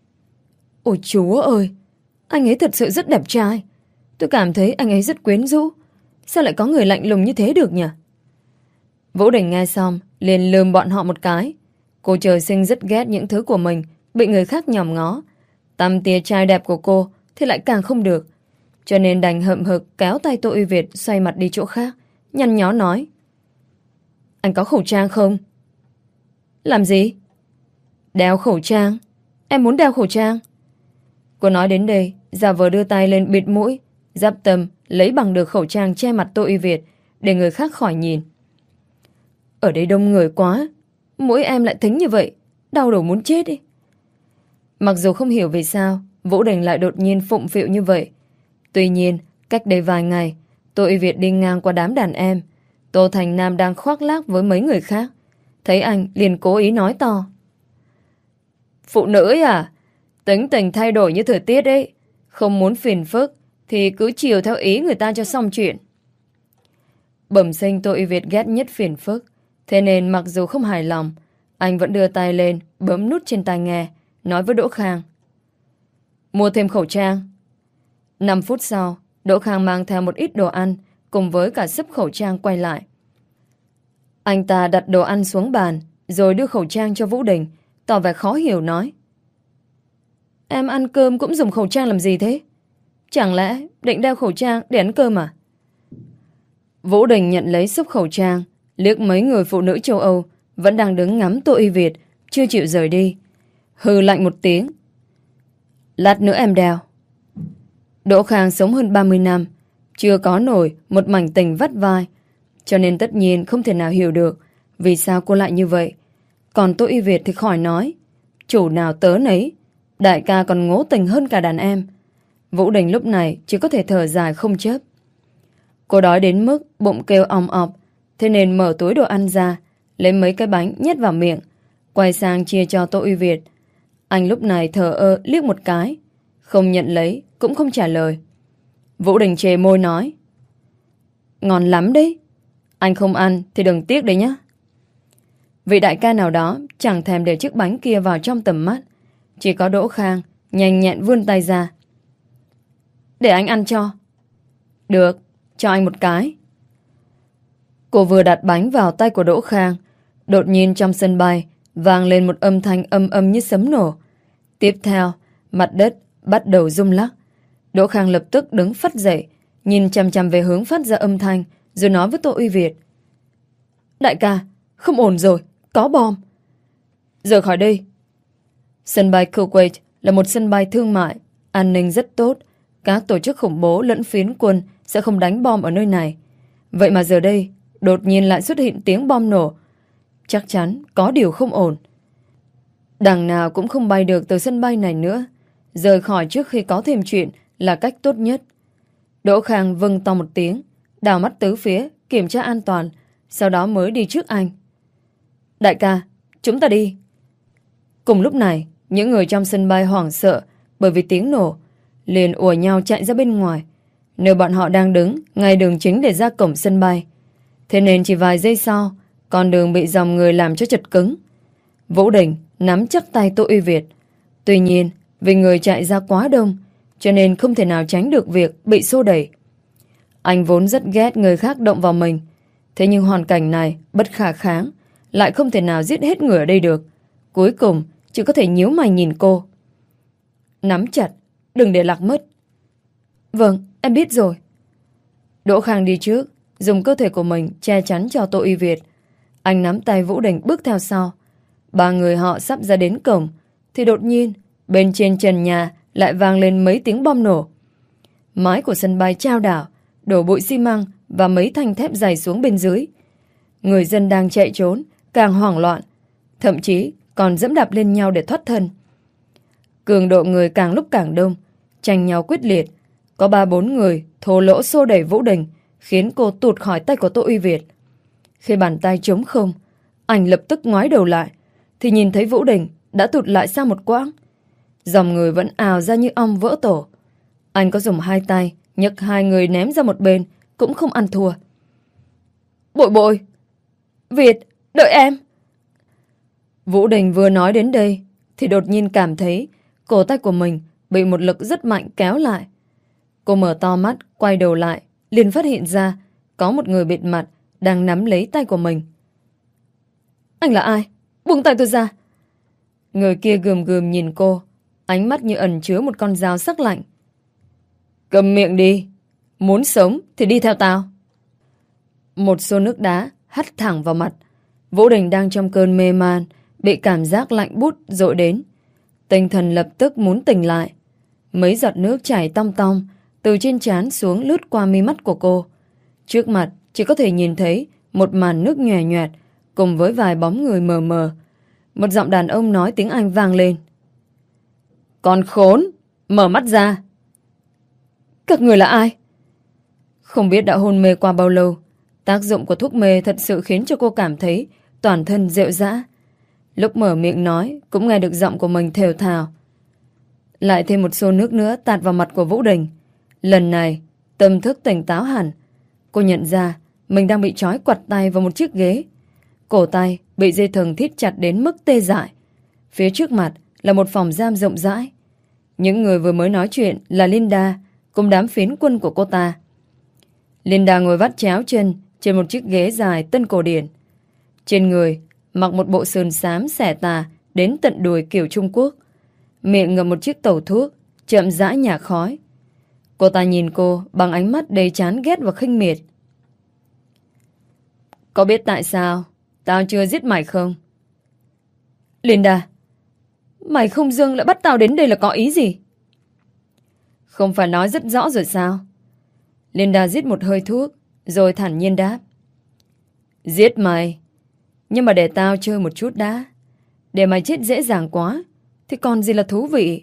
Ôi chúa ơi, anh ấy thật sự rất đẹp trai. Tôi cảm thấy anh ấy rất quyến rũ. Sao lại có người lạnh lùng như thế được nhỉ? Vũ Đình nghe xong liền lườm bọn họ một cái. Cô trời sinh rất ghét những thứ của mình bị người khác nhòm ngó. Tăm tia trai đẹp của cô thì lại càng không được, cho nên đành hậm hực kéo tay Tô Uy Việt xoay mặt đi chỗ khác, nhăn nhó nói: Anh có khẩu trang không? Làm gì? Đeo khẩu trang. Em muốn đeo khẩu trang. Cô nói đến đây, giả vờ đưa tay lên bịt mũi, giáp tâm lấy bằng được khẩu trang che mặt Tô Uy Việt để người khác khỏi nhìn. Ở đây đông người quá, mũi em lại thính như vậy, đau đầu muốn chết đi. Mặc dù không hiểu vì sao Vũ Đình lại đột nhiên phụng phịu như vậy, tuy nhiên cách đây vài ngày Tô Uy Việt đi ngang qua đám đàn em, Tô Thành Nam đang khoác lác với mấy người khác, thấy anh liền cố ý nói to: Phụ nữ ấy à, tính tình thay đổi như thời tiết ấy, không muốn phiền phức thì cứ chiều theo ý người ta cho xong chuyện. Bẩm sinh Tô Uy Việt ghét nhất phiền phức, thế nên mặc dù không hài lòng, anh vẫn đưa tay lên bấm nút trên tai nghe, nói với Đỗ Khang: Mua thêm khẩu trang. Năm phút sau, Đỗ Khang mang theo một ít đồ ăn cùng với cả xấp khẩu trang quay lại. Anh ta đặt đồ ăn xuống bàn rồi đưa khẩu trang cho Vũ Đình, tỏ vẻ khó hiểu nói: Em ăn cơm cũng dùng khẩu trang làm gì thế? Chẳng lẽ định đeo khẩu trang để ăn cơm à? Vũ Đình nhận lấy xúc khẩu trang, liếc mấy người phụ nữ châu Âu vẫn đang đứng ngắm Tô Uy Việt, chưa chịu rời đi, hừ lạnh một tiếng: Lát nữa em đeo. Đỗ Khang sống hơn ba mươi năm, chưa có nổi một mảnh tình vắt vai, cho nên tất nhiên không thể nào hiểu được vì sao cô lại như vậy. Còn Tô Uy Việt thì khỏi nói, chủ nào tớ nấy, đại ca còn ngố tình hơn cả đàn em. Vũ Đình lúc này chỉ có thể thở dài không chớp. Cô đói đến mức bụng kêu ong ọc, thế nên mở túi đồ ăn ra, lấy mấy cái bánh nhét vào miệng, quay sang chia cho Tô Uy Việt. Anh lúc này thờ ơ liếc một cái, không nhận lấy cũng không trả lời. Vũ Đình chề môi nói: Ngon lắm đấy, anh không ăn thì đừng tiếc đấy nhá. Vị đại ca nào đó chẳng thèm để chiếc bánh kia vào trong tầm mắt, chỉ có Đỗ Khang nhanh nhẹn vươn tay ra: Để anh ăn cho. Được, cho anh một cái. Cô vừa đặt bánh vào tay của Đỗ Khang, đột nhiên trong sân bay vang lên một âm thanh âm âm như sấm nổ. Tiếp theo, mặt đất bắt đầu rung lắc. Đỗ Khang lập tức đứng phắt dậy, nhìn chằm chằm về hướng phát ra âm thanh, rồi nói với Tô Uy Việt: Đại ca, không ổn rồi, có bom. Rời khỏi đây. Sân bay Kuwait là một sân bay thương mại, an ninh rất tốt, các tổ chức khủng bố lẫn phiến quân sẽ không đánh bom ở nơi này. Vậy mà giờ đây đột nhiên lại xuất hiện tiếng bom nổ, chắc chắn có điều không ổn. Đằng nào cũng không bay được từ sân bay này nữa, rời khỏi trước khi có thêm chuyện là cách tốt nhất. Đỗ Khang vâng to một tiếng, đào mắt tứ phía kiểm tra an toàn, sau đó mới đi trước anh. Đại ca, chúng ta đi. Cùng lúc này, những người trong sân bay hoảng sợ bởi vì tiếng nổ, liền ùa nhau chạy ra bên ngoài, nơi bọn họ đang đứng ngay đường chính để ra cổng sân bay. Thế nên chỉ vài giây sau, con đường bị dòng người làm cho chật cứng. Vũ Đình nắm chắc tay Tô Uy Việt. Tuy nhiên, vì người chạy ra quá đông, cho nên không thể nào tránh được việc bị xô đẩy. Anh vốn rất ghét người khác động vào mình, thế nhưng hoàn cảnh này bất khả kháng, lại không thể nào giết hết người ở đây được. Cuối cùng chỉ có thể nhíu mày nhìn cô. Nắm chặt, đừng để lạc mất. Vâng, em biết rồi. Đỗ Khang đi trước, dùng cơ thể của mình che chắn cho Tô Uy Việt. Anh nắm tay Vũ Đình bước theo sau. Ba người họ sắp ra đến cổng thì đột nhiên bên trên trần nhà lại vang lên mấy tiếng bom nổ. Mái của sân bay chao đảo, đổ bụi xi măng và mấy thanh thép dày xuống bên dưới. Người dân đang chạy trốn càng hoảng loạn, thậm chí còn dẫm đạp lên nhau để thoát thân. Cường độ người càng lúc càng đông, tranh nhau quyết liệt. Có ba bốn người thô lỗ xô đẩy Vũ Đình, khiến cô tụt khỏi tay của Tô Uy Việt. Khi bàn tay trống không, anh lập tức ngoái đầu lại thì nhìn thấy Vũ Đình đã tụt lại sang một quãng. Dòng người vẫn ào ra như ong vỡ tổ. Anh có dùng hai tay nhấc hai người ném ra một bên, cũng không ăn thua. Bội bội! Việt, đợi em! Vũ Đình vừa nói đến đây thì đột nhiên cảm thấy cổ tay của mình bị một lực rất mạnh kéo lại. Cô mở to mắt, quay đầu lại, liền phát hiện ra có một người bịt mặt đang nắm lấy tay của mình. Anh là ai? Buông tay tôi ra! Người kia gườm gườm nhìn cô, ánh mắt như ẩn chứa một con dao sắc lạnh. Cầm miệng đi! Muốn sống thì đi theo tao! Một xô nước đá hắt thẳng vào mặt. Vũ Đình đang trong cơn mê man, bị cảm giác lạnh bút dội đến. Tinh thần lập tức muốn tỉnh lại. Mấy giọt nước chảy tong tong từ trên trán xuống lướt qua mi mắt của cô. Trước mặt chỉ có thể nhìn thấy một màn nước nhòe nhòe cùng với vài bóng người mờ mờ. Một giọng đàn ông nói tiếng Anh vang lên. Con khốn! Mở mắt ra! Các người là ai? Không biết đã hôn mê qua bao lâu, tác dụng của thuốc mê thật sự khiến cho cô cảm thấy toàn thân rệu rã. Lúc mở miệng nói cũng nghe được giọng của mình thều thào. Lại thêm một xô nước nữa tạt vào mặt của Vũ Đình. Lần này tâm thức tỉnh táo hẳn. Cô nhận ra mình đang bị trói quặt tay vào một chiếc ghế. Cổ tay bị dây thừng thít chặt đến mức tê dại. Phía trước mặt là một phòng giam rộng rãi. Những người vừa mới nói chuyện là Linda cùng đám phiến quân của cô ta. Linda ngồi vắt chéo chân trên một chiếc ghế dài tân cổ điển. Trên người mặc một bộ sườn xám xẻ tà đến tận đùi kiểu Trung Quốc. Miệng ngậm một chiếc tẩu thuốc, chậm rãi nhả khói. Cô ta nhìn cô bằng ánh mắt đầy chán ghét và khinh miệt. Có biết tại sao tao chưa giết mày không? Linda, mày không dưng lại bắt tao đến đây là có ý gì? Không phải nói rất rõ rồi sao? Linda rít một hơi thuốc, rồi thản nhiên đáp. Giết mày, nhưng mà để tao chơi một chút đã. Để mày chết dễ dàng quá thì còn gì là thú vị.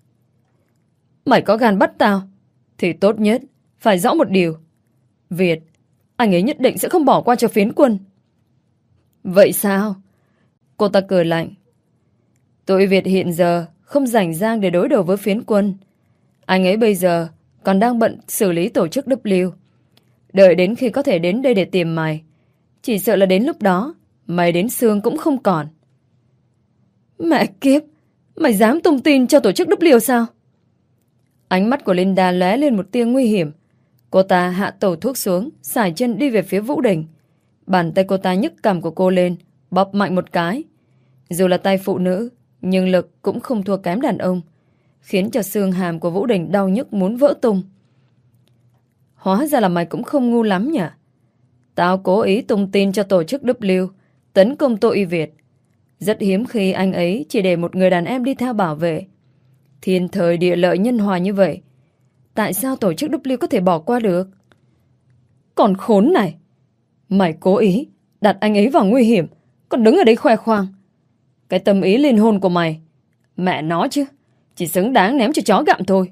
Mày có gan bắt tao thì tốt nhất phải rõ một điều. Việt, anh ấy nhất định sẽ không bỏ qua cho phiến quân. Vậy sao? Cô ta cười lạnh. Tụi Việt hiện giờ không rảnh rang để đối đầu với phiến quân. Anh ấy bây giờ còn đang bận xử lý tổ chức W. Đợi đến khi có thể đến đây để tìm mày, chỉ sợ là đến lúc đó mày đến xương cũng không còn. Mẹ kiếp, mày dám tung tin cho tổ chức W sao? Ánh mắt của Linda lóe lên một tia nguy hiểm. Cô ta hạ tẩu thuốc xuống, sải chân đi về phía Vũ Đình. Bàn tay cô ta nhấc cằm của cô lên, bóp mạnh một cái. Dù là tay phụ nữ, nhưng lực cũng không thua kém đàn ông, khiến cho xương hàm của Vũ Đình đau nhức muốn vỡ tung. Hóa ra là mày cũng không ngu lắm nhỉ? Tao cố ý tung tin cho tổ chức W tấn công Tô Uy Việt. Rất hiếm khi anh ấy chỉ để một người đàn em đi theo bảo vệ. Thiên thời địa lợi nhân hòa như vậy, tại sao tổ chức W có thể bỏ qua được? Còn khốn này, mày cố ý đặt anh ấy vào nguy hiểm, còn đứng ở đây khoe khoang. Cái tâm ý liên hôn của mày, mẹ nó chứ, chỉ xứng đáng ném cho chó gặm thôi.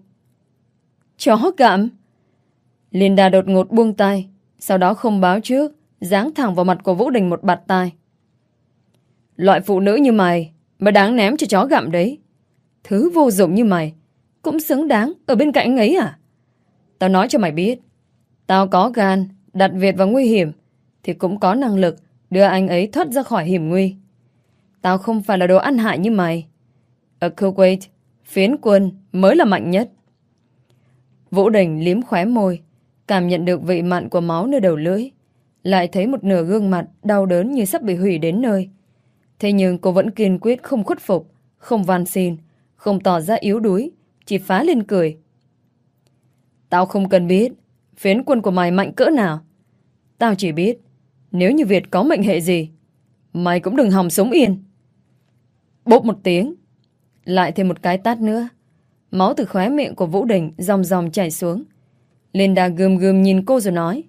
Chó gặm? Linda đột ngột buông tay, sau đó không báo trước, giáng thẳng vào mặt của Vũ Đình một bạt tai. Loại phụ nữ như mày mới đáng ném cho chó gặm đấy. Thứ vô dụng như mày cũng xứng đáng ở bên cạnh anh ấy à? Tao nói cho mày biết, tao có gan đặt Việt vào nguy hiểm thì cũng có năng lực đưa anh ấy thoát ra khỏi hiểm nguy. Tao không phải là đồ ăn hại như mày. Ở Kuwait, phiến quân mới là mạnh nhất. Vũ Đình liếm khóe môi, cảm nhận được vị mặn của máu nơi đầu lưỡi. lại thấy một nửa gương mặt đau đớn như sắp bị hủy đến nơi. Thế nhưng cô vẫn kiên quyết không khuất phục, không van xin, không tỏ ra yếu đuối, chỉ phá lên cười. Tao không cần biết phiến quân của mày mạnh cỡ nào. Tao chỉ biết nếu như Việt có mệnh hệ gì, mày cũng đừng hòng sống yên. Bốp một tiếng, lại thêm một cái tát nữa. Máu từ khóe miệng của Vũ Đình ròng ròng chảy xuống. Linda gườm gườm nhìn cô rồi nói: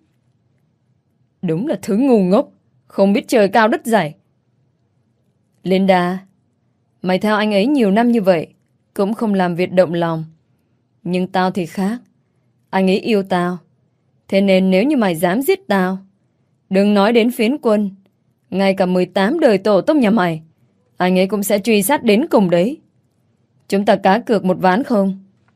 Đúng là thứ ngu ngốc, không biết trời cao đất dày. Linda, mày theo anh ấy nhiều năm như vậy cũng không làm Việt động lòng. Nhưng tao thì khác. Anh ấy yêu tao. Thế nên nếu như mày dám giết tao, đừng nói đến phiến quân, ngay cả mười tám đời tổ tông nhà mày, anh ấy cũng sẽ truy sát đến cùng đấy. Chúng ta cá cược một ván không?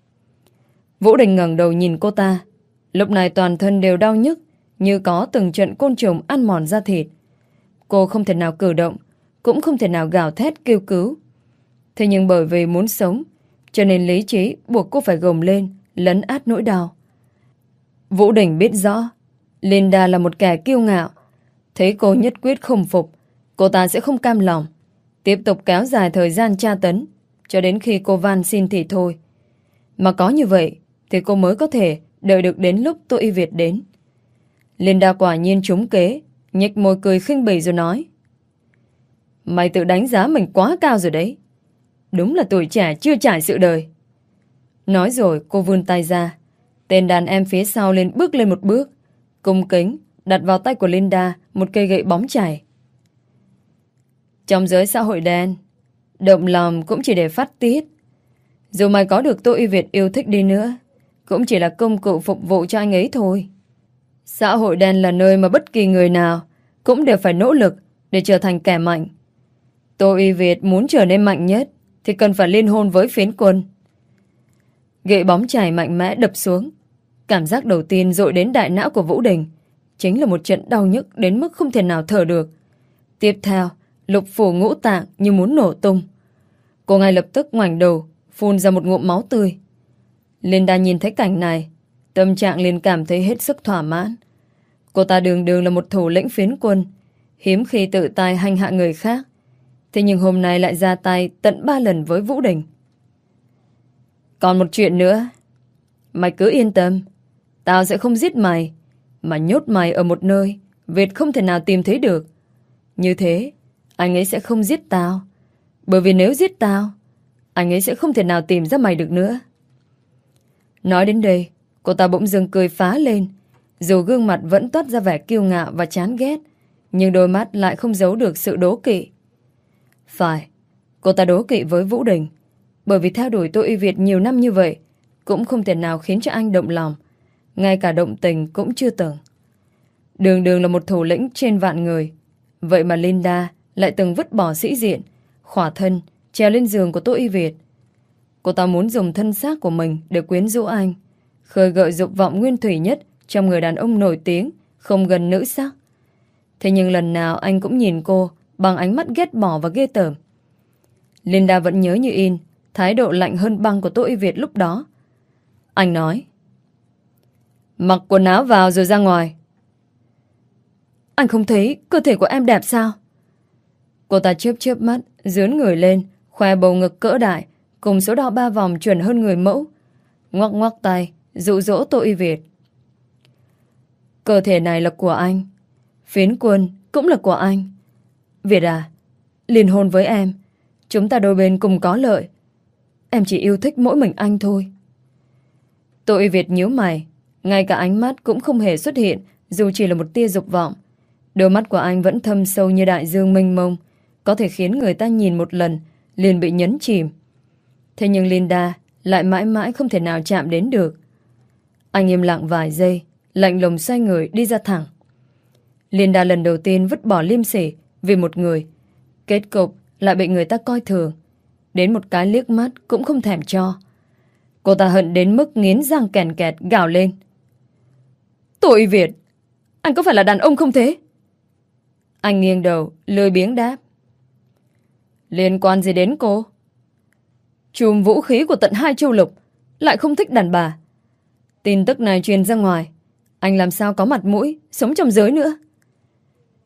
Vũ Đình ngẩng đầu nhìn cô ta. Lúc này toàn thân đều đau nhức, như có từng trận côn trùng ăn mòn da thịt. Cô không thể nào cử động, cũng không thể nào gào thét kêu cứu. Thế nhưng bởi vì muốn sống, cho nên lý trí buộc cô phải gồng lên, lấn át nỗi đau. Vũ Đình biết rõ Linda là một kẻ kiêu ngạo. Thấy cô nhất quyết không phục, cô ta sẽ không cam lòng, tiếp tục kéo dài thời gian tra tấn cho đến khi cô van xin thì thôi. Mà có như vậy thì cô mới có thể đợi được đến lúc Tô Y Việt đến. Linda quả nhiên trúng kế, nhếch môi cười khinh bỉ rồi nói: Mày tự đánh giá mình quá cao rồi đấy. Đúng là tuổi trẻ chưa trải sự đời. Nói rồi cô vươn tay ra. Tên đàn em phía sau lên bước lên một bước, cung kính đặt vào tay của Linda một cây gậy bóng chảy. Trong giới xã hội đen, động lòng cũng chỉ để phát tiết. Dù mày có được Tô Y Việt yêu thích đi nữa, cũng chỉ là công cụ phục vụ cho anh ấy thôi. Xã hội đen là nơi mà bất kỳ người nào cũng đều phải nỗ lực để trở thành kẻ mạnh. Tô Y Việt muốn trở nên mạnh nhất thì cần phải liên hôn với phiến quân. Gậy bóng chảy mạnh mẽ đập xuống. Cảm giác đầu tiên dội đến đại não của Vũ Đình chính là một trận đau nhức đến mức không thể nào thở được. Tiếp theo, lục phủ ngũ tạng như muốn nổ tung. Cô ngay lập tức ngoảnh đầu, phun ra một ngụm máu tươi. Linda nhìn thấy cảnh này, tâm trạng liền cảm thấy hết sức thỏa mãn. Cô ta đường đường là một thủ lĩnh phiến quân, hiếm khi tự tay hành hạ người khác. Thế nhưng hôm nay lại ra tay tận ba lần với Vũ Đình. Còn một chuyện nữa. Mày cứ yên tâm, tao sẽ không giết mày, mà nhốt mày ở một nơi Việt không thể nào tìm thấy được. Như thế, anh ấy sẽ không giết tao. Bởi vì nếu giết tao, anh ấy sẽ không thể nào tìm ra mày được nữa. Nói đến đây, cô ta bỗng dưng cười phá lên. Dù gương mặt vẫn toát ra vẻ kiêu ngạo và chán ghét, nhưng đôi mắt lại không giấu được sự đố kỵ. Phải, cô ta đố kỵ với Vũ Đình. Bởi vì theo đuổi Tô Y Việt nhiều năm như vậy cũng không thể nào khiến cho anh động lòng. Ngay cả động tình cũng chưa từng. Đường đường là một thủ lĩnh trên vạn người, vậy mà Linda lại từng vứt bỏ sĩ diện, khỏa thân, trèo lên giường của Tô Y Việt. Cô ta muốn dùng thân xác của mình để quyến rũ anh, khơi gợi dục vọng nguyên thủy nhất trong người đàn ông nổi tiếng, không gần nữ sắc. Thế nhưng lần nào anh cũng nhìn cô bằng ánh mắt ghét bỏ và ghê tởm. Linda vẫn nhớ như in thái độ lạnh hơn băng của Tô Y Việt lúc đó. Anh nói: Mặc quần áo vào rồi ra ngoài. Anh không thấy cơ thể của em đẹp sao? Cô ta chớp chớp mắt, dướn người lên, khoe bầu ngực cỡ đại, cùng số đo ba vòng chuẩn hơn người mẫu. Ngoắc ngoắc tay, dụ dỗ Tô Y Việt. Cơ thể này là của anh, phiến quân cũng là của anh. Việt à, liên hôn với em, chúng ta đôi bên cùng có lợi. Em chỉ yêu thích mỗi mình anh thôi. Tô Y Việt nhíu mày, ngay cả ánh mắt cũng không hề xuất hiện, dù chỉ là một tia dục vọng. Đôi mắt của anh vẫn thâm sâu như đại dương mênh mông, có thể khiến người ta nhìn một lần liền bị nhấn chìm. Thế nhưng Linda lại mãi mãi không thể nào chạm đến được. Anh im lặng vài giây, lạnh lùng xoay người đi ra thẳng. Linda lần đầu tiên vứt bỏ liêm sỉ vì một người, kết cục lại bị người ta coi thường, đến một cái liếc mắt cũng không thèm cho. Cô ta hận đến mức nghiến răng kèn kẹt gào lên: Tô Y Việt, anh có phải là đàn ông không thế? Anh nghiêng đầu, lười biếng đáp: Liên quan gì đến cô? Chùm vũ khí của tận hai châu lục lại không thích đàn bà. Tin tức này truyền ra ngoài, anh làm sao có mặt mũi sống trong giới nữa?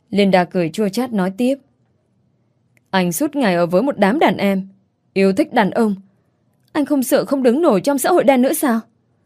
Linda cười chua chát nói tiếp. Anh suốt ngày ở với một đám đàn em, yêu thích đàn ông. Anh không sợ không đứng nổi trong xã hội đen nữa sao?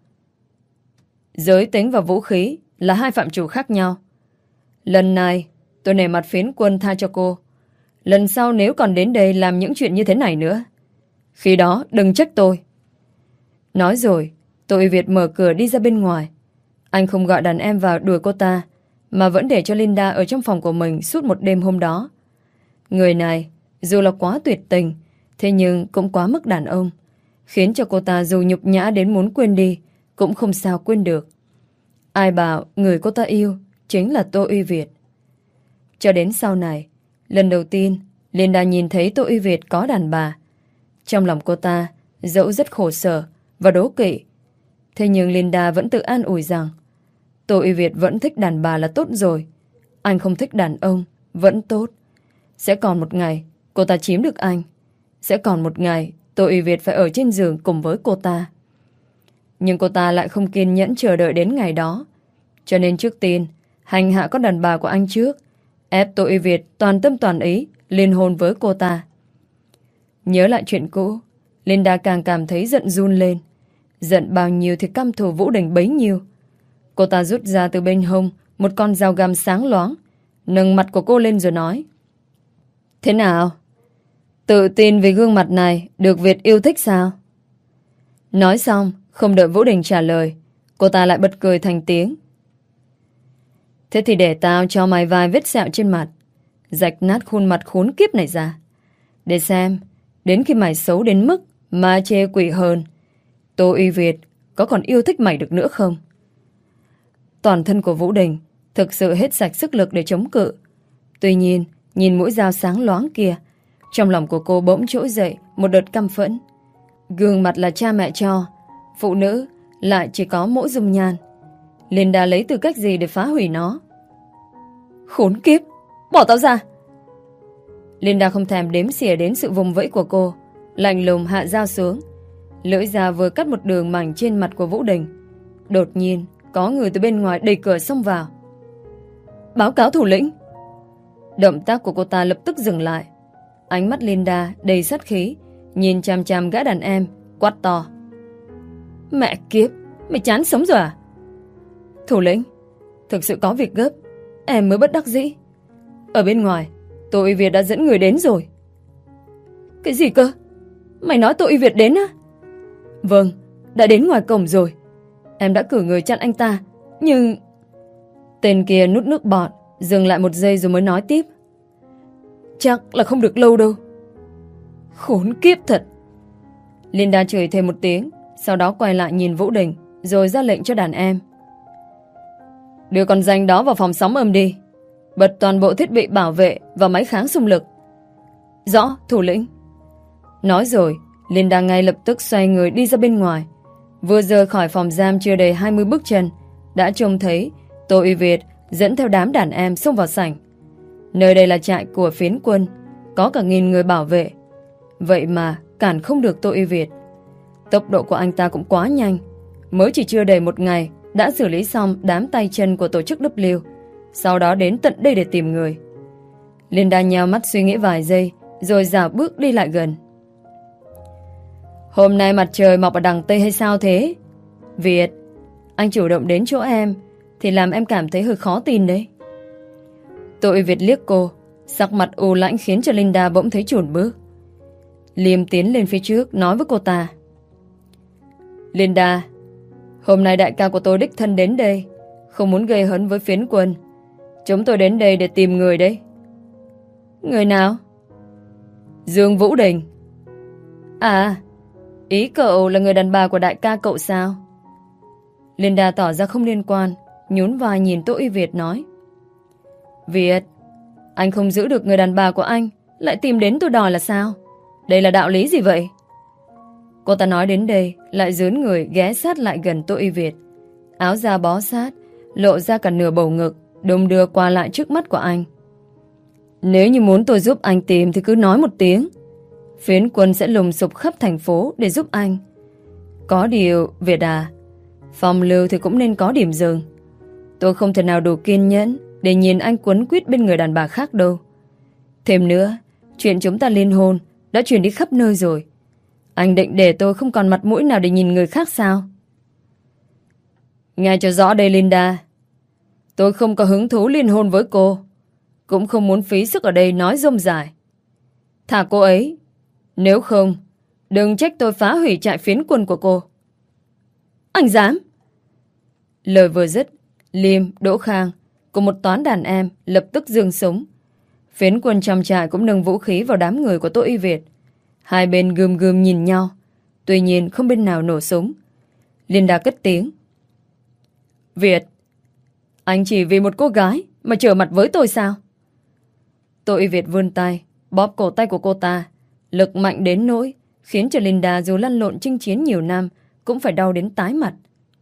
Giới tính và vũ khí là hai phạm trù khác nhau. Lần này tôi nể mặt Phiến Quân tha cho cô. Lần sau nếu còn đến đây làm những chuyện như thế này nữa, khi đó đừng trách tôi. Nói rồi, Tô Uy Việt mở cửa đi ra bên ngoài. Anh không gọi đàn em vào đuổi cô ta, mà vẫn để cho Linda ở trong phòng của mình suốt một đêm hôm đó. Người này dù là quá tuyệt tình, thế nhưng cũng quá mức đàn ông, khiến cho cô ta dù nhục nhã đến muốn quên đi cũng không sao quên được. Ai bảo người cô ta yêu chính là Tô Uy Việt. Cho đến sau này, lần đầu tiên Linda nhìn thấy Tô Uy Việt có đàn bà. Trong lòng cô ta dẫu rất khổ sở và đố kỵ, thế nhưng Linda vẫn tự an ủi rằng Tô Uy Việt vẫn thích đàn bà là tốt rồi. Anh không thích đàn ông vẫn tốt. Sẽ còn một ngày cô ta chiếm được anh. Sẽ còn một ngày Tô Uy Việt phải ở trên giường cùng với cô ta. Nhưng cô ta lại không kiên nhẫn chờ đợi đến ngày đó, cho nên trước tiên hành hạ con đàn bà của anh trước, ép Tô Uy Việt toàn tâm toàn ý liên hôn với cô ta. Nhớ lại chuyện cũ, Linda càng cảm thấy giận run lên. Giận bao nhiêu thì căm thù Vũ Đình bấy nhiêu. Cô ta rút ra từ bên hông một con dao găm sáng loáng, nâng mặt của cô lên rồi nói. Thế nào? Tự tin vì gương mặt này được Việt yêu thích sao? Nói xong, không đợi Vũ Đình trả lời, cô ta lại bật cười thành tiếng. Thế thì để tao cho mày vài vết sẹo trên mặt, rạch nát khuôn mặt khốn kiếp này ra, để xem đến khi mày xấu đến mức ma chê quỷ hơn, Tô Uy Việt có còn yêu thích mày được nữa không? Toàn thân của Vũ Đình thực sự hết sạch sức lực để chống cự. Tuy nhiên, nhìn mũi dao sáng loáng kia, trong lòng của cô bỗng trỗi dậy một đợt căm phẫn. Gương mặt là cha mẹ cho, phụ nữ lại chỉ có mỗi dung nhan. Linda lấy tư cách gì để phá hủy nó? Khốn kiếp, bỏ tao ra! Linda không thèm đếm xỉa đến sự vùng vẫy của cô, lạnh lùng hạ dao xuống. Lưỡi dao vừa cắt một đường mảnh trên mặt của Vũ Đình. Đột nhiên có người từ bên ngoài đẩy cửa xông vào. Báo cáo thủ lĩnh! Động tác của cô ta lập tức dừng lại. Ánh mắt Linda đầy sát khí, nhìn chằm chằm gã đàn em, quát to. Mẹ kiếp, mày chán sống rồi à? Thủ lĩnh, thực sự có việc gấp, em mới bất đắc dĩ. Ở bên ngoài, Tô Uy Việt đã dẫn người đến rồi. Cái gì cơ? Mày nói Tô Uy Việt đến á? Vâng, đã đến ngoài cổng rồi. Em đã cử người chặn anh ta, nhưng... Tên kia nuốt nước bọt, dừng lại một giây rồi mới nói tiếp. Chắc là không được lâu đâu. Khốn kiếp thật! Linda chửi thêm một tiếng, sau đó quay lại nhìn Vũ Đình, rồi ra lệnh cho đàn em. Đưa con danh đó vào phòng sóng âm đi. Bật toàn bộ thiết bị bảo vệ và máy kháng xung lực. Rõ, thủ lĩnh. Nói rồi, Linda ngay lập tức xoay người đi ra bên ngoài. Vừa rời khỏi phòng giam chưa đầy hai mươi bước chân, đã trông thấy Tô Uy Việt dẫn theo đám đàn em xông vào sảnh. Nơi đây là trại của Phiến Quân, có cả nghìn người bảo vệ. Vậy mà cản không được Tô Uy Việt. Tốc độ của anh ta cũng quá nhanh. Mới chỉ chưa đầy một ngày đã xử lý xong đám tay chân của tổ chức W, sau đó đến tận đây để tìm người. Linda nheo mắt suy nghĩ vài giây, rồi dạo bước đi lại gần. Hôm nay mặt trời mọc ở đằng Tây hay sao thế? Việt, anh chủ động đến chỗ em thì làm em cảm thấy hơi khó tin đấy. Tô Uy Việt liếc cô, sắc mặt u lãnh khiến cho Linda bỗng thấy chùn bước. Liêm tiến lên phía trước nói với cô ta. Linda, hôm nay đại ca của tôi đích thân đến đây, không muốn gây hấn với Phiến Quân. Chúng tôi đến đây để tìm người đấy. Người nào? Dương Vũ Đình. À, ý cậu là người đàn bà của đại ca cậu sao? Linda tỏ ra không liên quan, nhún vai nhìn Tô Uy Việt nói. Việt, anh không giữ được người đàn bà của anh, lại tìm đến tôi đòi là sao? Đây là đạo lý gì vậy? Cô ta nói đến đây, lại dướn người ghé sát lại gần Tô Uy Việt. Áo da bó sát, lộ ra cả nửa bầu ngực, đung đưa qua lại trước mắt của anh. Nếu như muốn tôi giúp anh tìm thì cứ nói một tiếng. Phiến Quân sẽ lùng sục khắp thành phố để giúp anh. Có điều, Việt à, phòng lưu thì cũng nên có điểm dừng. Tôi không thể nào đủ kiên nhẫn để nhìn anh quấn quýt bên người đàn bà khác đâu. Thêm nữa, chuyện chúng ta liên hôn đã truyền đi khắp nơi rồi. Anh định để tôi không còn mặt mũi nào để nhìn người khác sao? Nghe cho rõ đây Linda. Tôi không có hứng thú liên hôn với cô, cũng không muốn phí sức ở đây nói rông dài. Thả cô ấy. Nếu không, đừng trách tôi phá hủy trại phiến quân của cô. Anh dám? Lời vừa dứt, Liêm, Đỗ Khang cùng một toán đàn em lập tức giương súng. Phiến quân trong trại cũng nâng vũ khí vào đám người của Tô Y Việt. Hai bên gườm gườm nhìn nhau, tuy nhiên không bên nào nổ súng. Linda cất tiếng. Việt, anh chỉ vì một cô gái mà trở mặt với tôi sao? Tô Y Việt vươn tay, bóp cổ tay của cô ta, lực mạnh đến nỗi khiến cho Linda dù lăn lộn chinh chiến nhiều năm cũng phải đau đến tái mặt.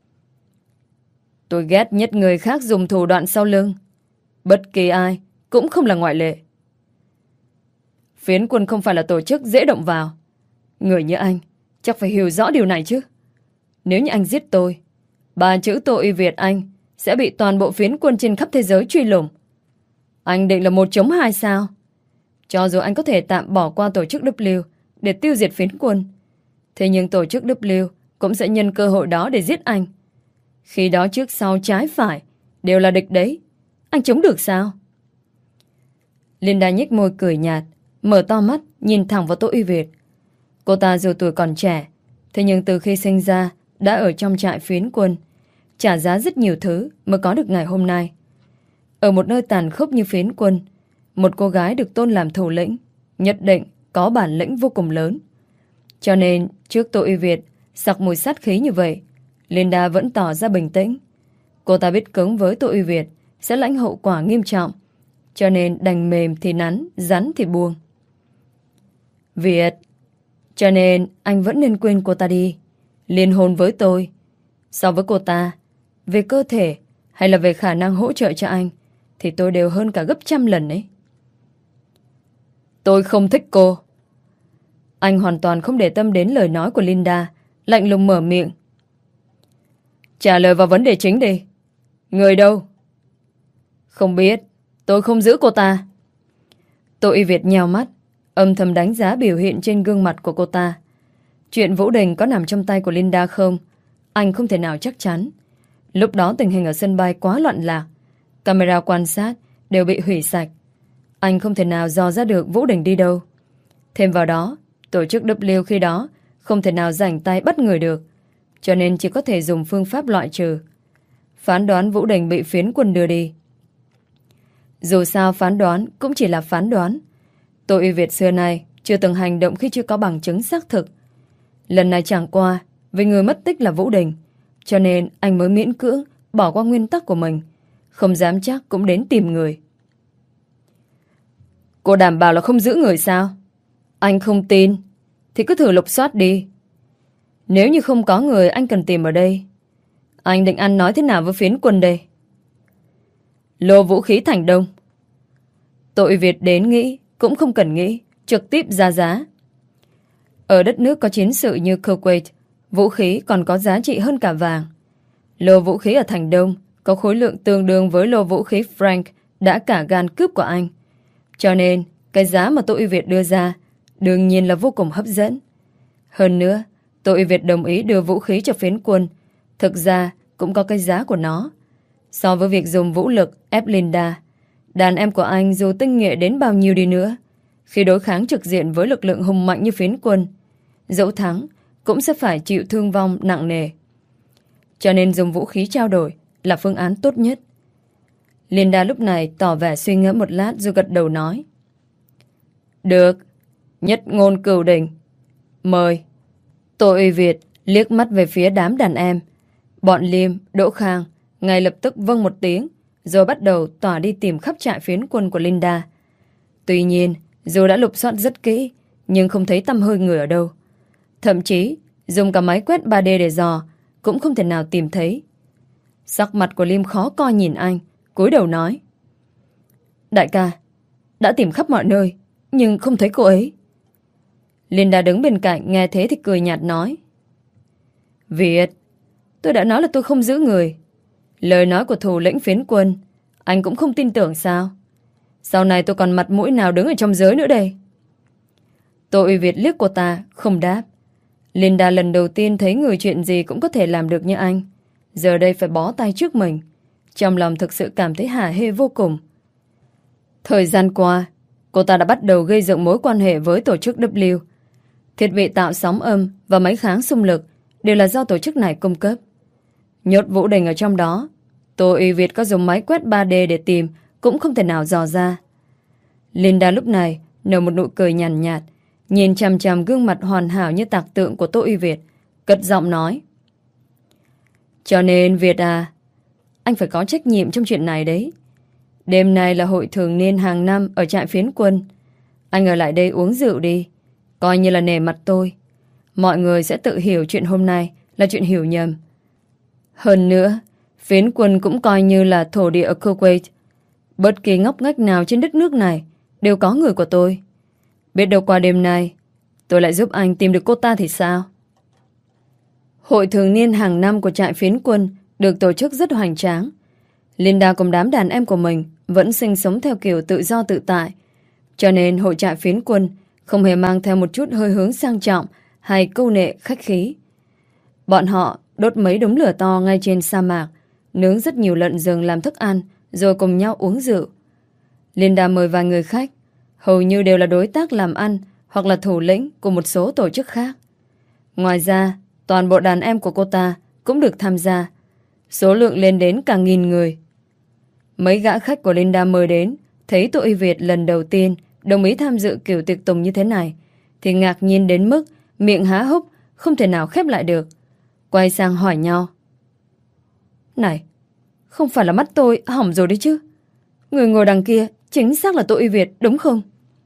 Tôi ghét nhất người khác dùng thủ đoạn sau lưng. Bất kỳ ai cũng không là ngoại lệ. Phiến quân không phải là tổ chức dễ động vào. Người như anh chắc phải hiểu rõ điều này chứ. Nếu như anh giết tôi, ba chữ Tô Y Việt anh sẽ bị toàn bộ phiến quân trên khắp thế giới truy lùng. Anh định là một chống hai sao? Cho dù anh có thể tạm bỏ qua tổ chức W để tiêu diệt phiến quân, thế nhưng tổ chức W cũng sẽ nhân cơ hội đó để giết anh. Khi đó trước sau trái phải đều là địch đấy. Anh chống được sao? Linda nhếch môi cười nhạt, mở to mắt nhìn thẳng vào Tô Y Việt. Cô ta dù tuổi còn trẻ, thế nhưng từ khi sinh ra đã ở trong trại phiến quân, trả giá rất nhiều thứ mới có được ngày hôm nay. Ở một nơi tàn khốc như phiến quân, một cô gái được tôn làm thủ lĩnh nhất định có bản lĩnh vô cùng lớn. Cho nên trước Tô Y Việt sặc mùi sát khí như vậy, Linda vẫn tỏ ra bình tĩnh. Cô ta biết cứng với Tô Y Việt sẽ lãnh hậu quả nghiêm trọng, cho nên đành mềm thì nắn, rắn thì buông. Việt, cho nên anh vẫn nên quên cô ta đi. Liên hôn với tôi. So với cô ta, về cơ thể hay là về khả năng hỗ trợ cho anh, thì tôi đều hơn cả gấp trăm lần ấy. Tôi không thích cô. Anh hoàn toàn không để tâm đến lời nói của Linda, lạnh lùng mở miệng. Trả lời vào vấn đề chính đi. Người đâu? Không biết. Tôi không giữ cô ta. Tô Y Việt nheo mắt, âm thầm đánh giá biểu hiện trên gương mặt của cô ta. Chuyện Vũ Đình có nằm trong tay của Linda không, anh không thể nào chắc chắn. Lúc đó tình hình ở sân bay quá loạn lạc, camera quan sát đều bị hủy sạch. Anh không thể nào dò ra được Vũ Đình đi đâu. Thêm vào đó, tổ chức W khi đó không thể nào rảnh tay bắt người được, cho nên chỉ có thể dùng phương pháp loại trừ. Phán đoán Vũ Đình bị phiến quân đưa đi. Dù sao phán đoán cũng chỉ là phán đoán. Tô Y Việt xưa nay chưa từng hành động khi chưa có bằng chứng xác thực. Lần này chẳng qua vì người mất tích là Vũ Đình, cho nên anh mới miễn cưỡng bỏ qua nguyên tắc của mình, không dám chắc cũng đến tìm người. Cô đảm bảo là không giữ người sao? Anh không tin thì cứ thử lục soát đi. Nếu như không có người anh cần tìm ở đây, anh định ăn nói thế nào với phiến quân đây? Lô vũ khí Thành Đông. Tô Y Việt đến nghĩ cũng không cần nghĩ, trực tiếp ra giá. Ở đất nước có chiến sự như Kuwait, vũ khí còn có giá trị hơn cả vàng. Lô vũ khí ở Thành Đông có khối lượng tương đương với lô vũ khí Frank đã cả gan cướp của anh. Cho nên cái giá mà Tô Y Việt đưa ra đương nhiên là vô cùng hấp dẫn. Hơn nữa, Tô Y Việt đồng ý đưa vũ khí cho phiến quân, thực ra cũng có cái giá của nó. So với việc dùng vũ lực ép Linda, đàn em của anh dù tinh nhuệ đến bao nhiêu đi nữa, khi đối kháng trực diện với lực lượng hùng mạnh như phiến quân, dẫu thắng cũng sẽ phải chịu thương vong nặng nề. Cho nên dùng vũ khí trao đổi là phương án tốt nhất. Linda lúc này tỏ vẻ suy ngẫm một lát rồi gật đầu nói. Được, nhất ngôn cửu đỉnh. Mời. Tô Y Việt liếc mắt về phía đám đàn em. Bọn Liêm, Đỗ Khang ngay lập tức vâng một tiếng, rồi bắt đầu tỏa đi tìm khắp trại phiến quân của Linda. Tuy nhiên, dù đã lục soát rất kỹ, nhưng không thấy tăm hơi người ở đâu. Thậm chí, dùng cả máy quét ba D để dò, cũng không thể nào tìm thấy. Sắc mặt của Liêm khó coi nhìn anh, cúi đầu nói. Đại ca, đã tìm khắp mọi nơi, nhưng không thấy cô ấy. Linda đứng bên cạnh, nghe thế thì cười nhạt nói. Việt, tôi đã nói là tôi không giữ người. Lời nói của thủ lĩnh phiến quân, Anh cũng không tin tưởng sao? Sau này tôi còn mặt mũi nào đứng ở trong giới nữa đây? Tô Uy Việt liếc cô ta, không đáp. Linda lần đầu tiên thấy người chuyện gì cũng có thể làm được như anh. Giờ đây phải bó tay trước mình. Trong lòng thực sự cảm thấy hả hê vô cùng. Thời gian qua, cô ta đã bắt đầu gây dựng mối quan hệ với tổ chức W. Thiết bị tạo sóng âm và máy kháng xung lực đều là do tổ chức này cung cấp. Nhốt Vũ Đình ở trong đó, Tô Uy Việt có dùng máy quét ba D để tìm cũng không thể nào dò ra. Linda lúc này nở một nụ cười nhàn nhạt, nhạt, nhìn chằm chằm gương mặt hoàn hảo như tạc tượng của Tô Uy Việt, cất giọng nói. Cho nên Việt à, anh phải có trách nhiệm trong chuyện này đấy. Đêm nay là hội thường niên hàng năm ở trại phiến quân. Anh ở lại đây uống rượu đi, coi như là nể mặt tôi. Mọi người sẽ tự hiểu chuyện hôm nay là chuyện hiểu nhầm. Hơn nữa, phiến quân cũng coi như là thổ địa ở Kuwait. Bất kỳ ngóc ngách nào trên đất nước này đều có người của tôi. Biết đâu qua đêm nay tôi lại giúp anh tìm được cô ta thì sao? Hội thường niên hàng năm của trại phiến quân được tổ chức rất hoành tráng. Linda cùng đám đàn em của mình vẫn sinh sống theo kiểu tự do tự tại. Cho nên hội trại phiến quân không hề mang theo một chút hơi hướng sang trọng hay câu nệ khách khí. Bọn họ đốt mấy đống lửa to ngay trên sa mạc, nướng rất nhiều lợn rừng làm thức ăn, rồi cùng nhau uống rượu. Linda mời vài người khách, hầu như đều là đối tác làm ăn hoặc là thủ lĩnh của một số tổ chức khác. Ngoài ra, toàn bộ đàn em của cô ta cũng được tham gia, số lượng lên đến cả nghìn người. Mấy gã khách của Linda mời đến, thấy Tô Uy Việt lần đầu tiên đồng ý tham dự kiểu tiệc tùng như thế này, thì ngạc nhiên đến mức miệng há hốc, không thể nào khép lại được. Quay sang hỏi nhau. Này, không phải là mắt tôi hỏng rồi đấy chứ? Người ngồi đằng kia chính xác là Tô Uy Việt đúng không?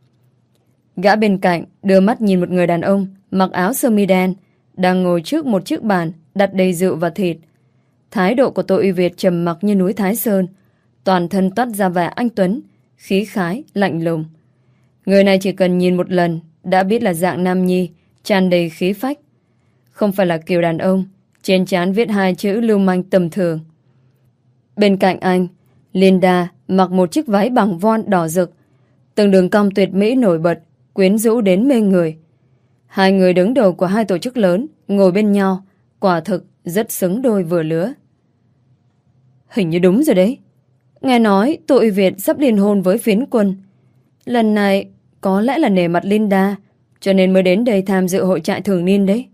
Gã bên cạnh đưa mắt nhìn một người đàn ông mặc áo sơ mi đen đang ngồi trước một chiếc bàn đặt đầy rượu và thịt. Thái độ của Tô Uy Việt trầm mặc như núi Thái Sơn, toàn thân toát ra vẻ anh tuấn, khí khái, lạnh lùng. Người này chỉ cần nhìn một lần đã biết là dạng nam nhi, tràn đầy khí phách. Không phải là kiểu đàn ông trên trán viết hai chữ lưu manh tầm thường. Bên cạnh anh, Linda mặc một chiếc váy bằng voan đỏ rực, từng đường cong tuyệt mỹ nổi bật, quyến rũ đến mê người. Hai người đứng đầu của hai tổ chức lớn ngồi bên nhau, quả thực rất xứng đôi vừa lứa. Hình như đúng rồi đấy. Nghe nói Tô Uy Việt sắp liên hôn với phiến quân. Lần này có lẽ là nể mặt Linda, cho nên mới đến đây tham dự hội trại thường niên đấy.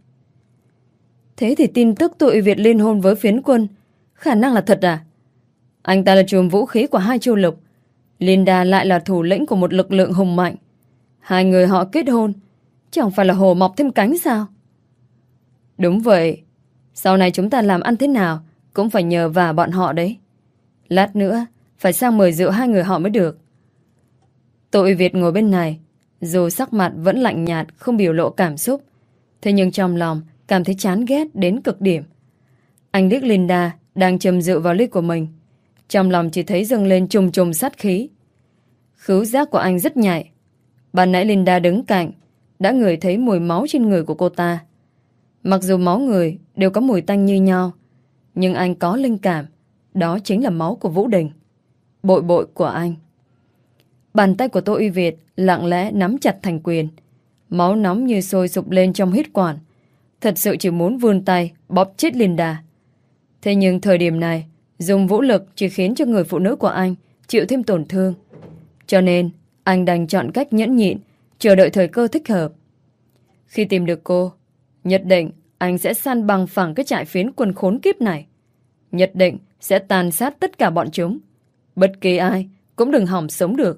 Thế thì tin tức Tô Uy Việt liên hôn với phiến quân khả năng là thật à? Anh ta là chùm vũ khí của hai châu lục, Linda lại là thủ lĩnh của một lực lượng hùng mạnh. Hai người họ kết hôn, chẳng phải là hổ mọc thêm cánh sao? Đúng vậy. Sau này chúng ta làm ăn thế nào cũng phải nhờ vào bọn họ đấy. Lát nữa phải sang mời rượu hai người họ mới được. Tô Uy Việt ngồi bên này, dù sắc mặt vẫn lạnh nhạt, không biểu lộ cảm xúc, thế nhưng trong lòng cảm thấy chán ghét đến cực điểm. Anh liếc Linda đang châm rượu vào ly của mình, trong lòng chỉ thấy dâng lên trùng trùng sát khí. Khứu giác của anh rất nhạy. Ban nãy Linda đứng cạnh đã ngửi thấy mùi máu trên người của cô ta. Mặc dù máu người đều có mùi tanh như nhau, nhưng anh có linh cảm đó chính là máu của Vũ Đình, bội bội của anh. Bàn tay của Tô Uy Việt lặng lẽ nắm chặt thành quyền, máu nóng như sôi sục lên trong huyết quản. Thật sự chỉ muốn vươn tay bóp chết Linda. Thế nhưng thời điểm này dùng vũ lực chỉ khiến cho người phụ nữ của anh chịu thêm tổn thương. Cho nên anh đành chọn cách nhẫn nhịn, chờ đợi thời cơ thích hợp. Khi tìm được cô, nhất định anh sẽ săn bằng phẳng cái trại phiến quân khốn kiếp này. Nhất định sẽ tàn sát tất cả bọn chúng. Bất kỳ ai cũng đừng hỏng sống được.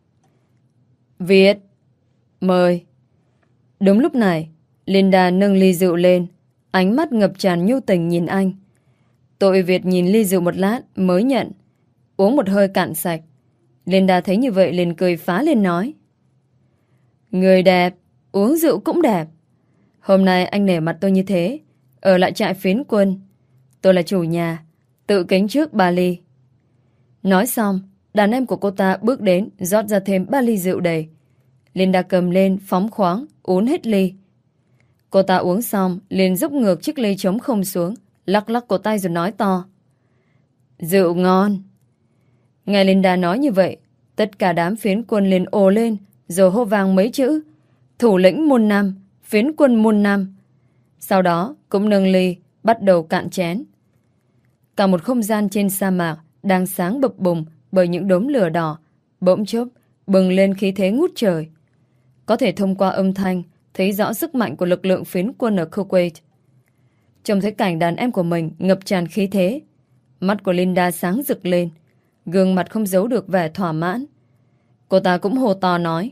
Việt, mời. Đúng lúc này, Linda nâng ly rượu lên, ánh mắt ngập tràn nhu tình nhìn anh. Tô Uy Việt nhìn ly rượu một lát mới nhận, uống một hơi cạn sạch. Linda thấy như vậy liền cười phá lên nói. Người đẹp, uống rượu cũng đẹp. Hôm nay anh nể mặt tôi như thế, ở lại trại phiến quân. Tôi là chủ nhà, tự kính trước ba ly. Nói xong, đàn em của cô ta bước đến rót ra thêm ba ly rượu đầy. Linda cầm lên phóng khoáng uống hết ly. Cô ta uống xong liền dốc ngược chiếc ly trống không xuống, lắc lắc cổ tay rồi nói to. Rượu ngon. Nghe Linda nói như vậy, tất cả đám phiến quân liền ồ lên, rồi hô vang mấy chữ: thủ lĩnh muôn năm, phiến quân muôn năm. Sau đó cũng nâng ly, bắt đầu cạn chén. Cả một không gian trên sa mạc đang sáng bập bùng bởi những đốm lửa đỏ, bỗng chốc bừng lên khí thế ngút trời. Có thể thông qua âm thanh thấy rõ sức mạnh của lực lượng phiến quân ở Kuwait. Trông thấy cảnh đàn em của mình ngập tràn khí thế, mắt của Linda sáng rực lên, gương mặt không giấu được vẻ thỏa mãn. Cô ta cũng hô to nói: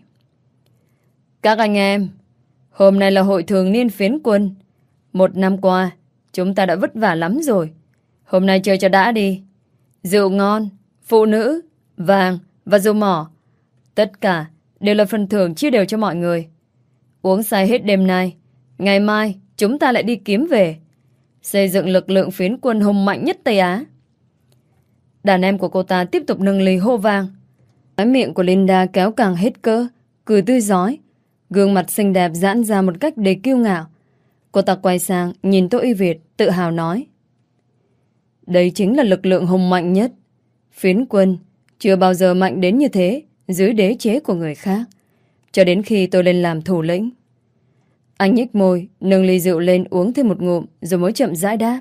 các anh em, hôm nay là hội thường niên phiến quân. Một năm qua, chúng ta đã vất vả lắm rồi. Hôm nay chơi cho đã đi. Rượu ngon, phụ nữ, vàng và dầu mỏ, tất cả đều là phần thưởng chia đều cho mọi người. Uống say hết đêm nay, ngày mai chúng ta lại đi kiếm về, xây dựng lực lượng phiến quân hùng mạnh nhất Tây Á. Đàn em của cô ta tiếp tục nâng ly hô vang. Cái miệng của Linda kéo càng hết cỡ, cười tươi rói, gương mặt xinh đẹp giãn ra một cách đầy kiêu ngạo. Cô ta quay sang nhìn Tô Y Việt, tự hào nói: đây chính là lực lượng hùng mạnh nhất. Phiến quân chưa bao giờ mạnh đến như thế dưới đế chế của người khác, cho đến khi tôi lên làm thủ lĩnh. Anh nhếch môi, nâng ly rượu lên uống thêm một ngụm, rồi mới chậm rãi đáp: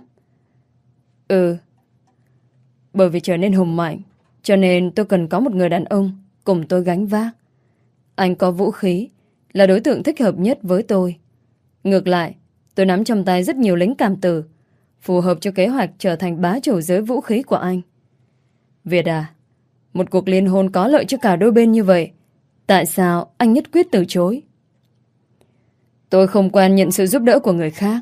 Ừ, bởi vì trở nên hùng mạnh, cho nên tôi cần có một người đàn ông cùng tôi gánh vác. Anh có vũ khí, là đối tượng thích hợp nhất với tôi. Ngược lại, tôi nắm trong tay rất nhiều lính cảm tử, phù hợp cho kế hoạch trở thành bá chủ giới vũ khí của anh. Việt à, một cuộc liên hôn có lợi cho cả đôi bên như vậy, tại sao anh nhất quyết từ chối? Tôi không quen nhận sự giúp đỡ của người khác.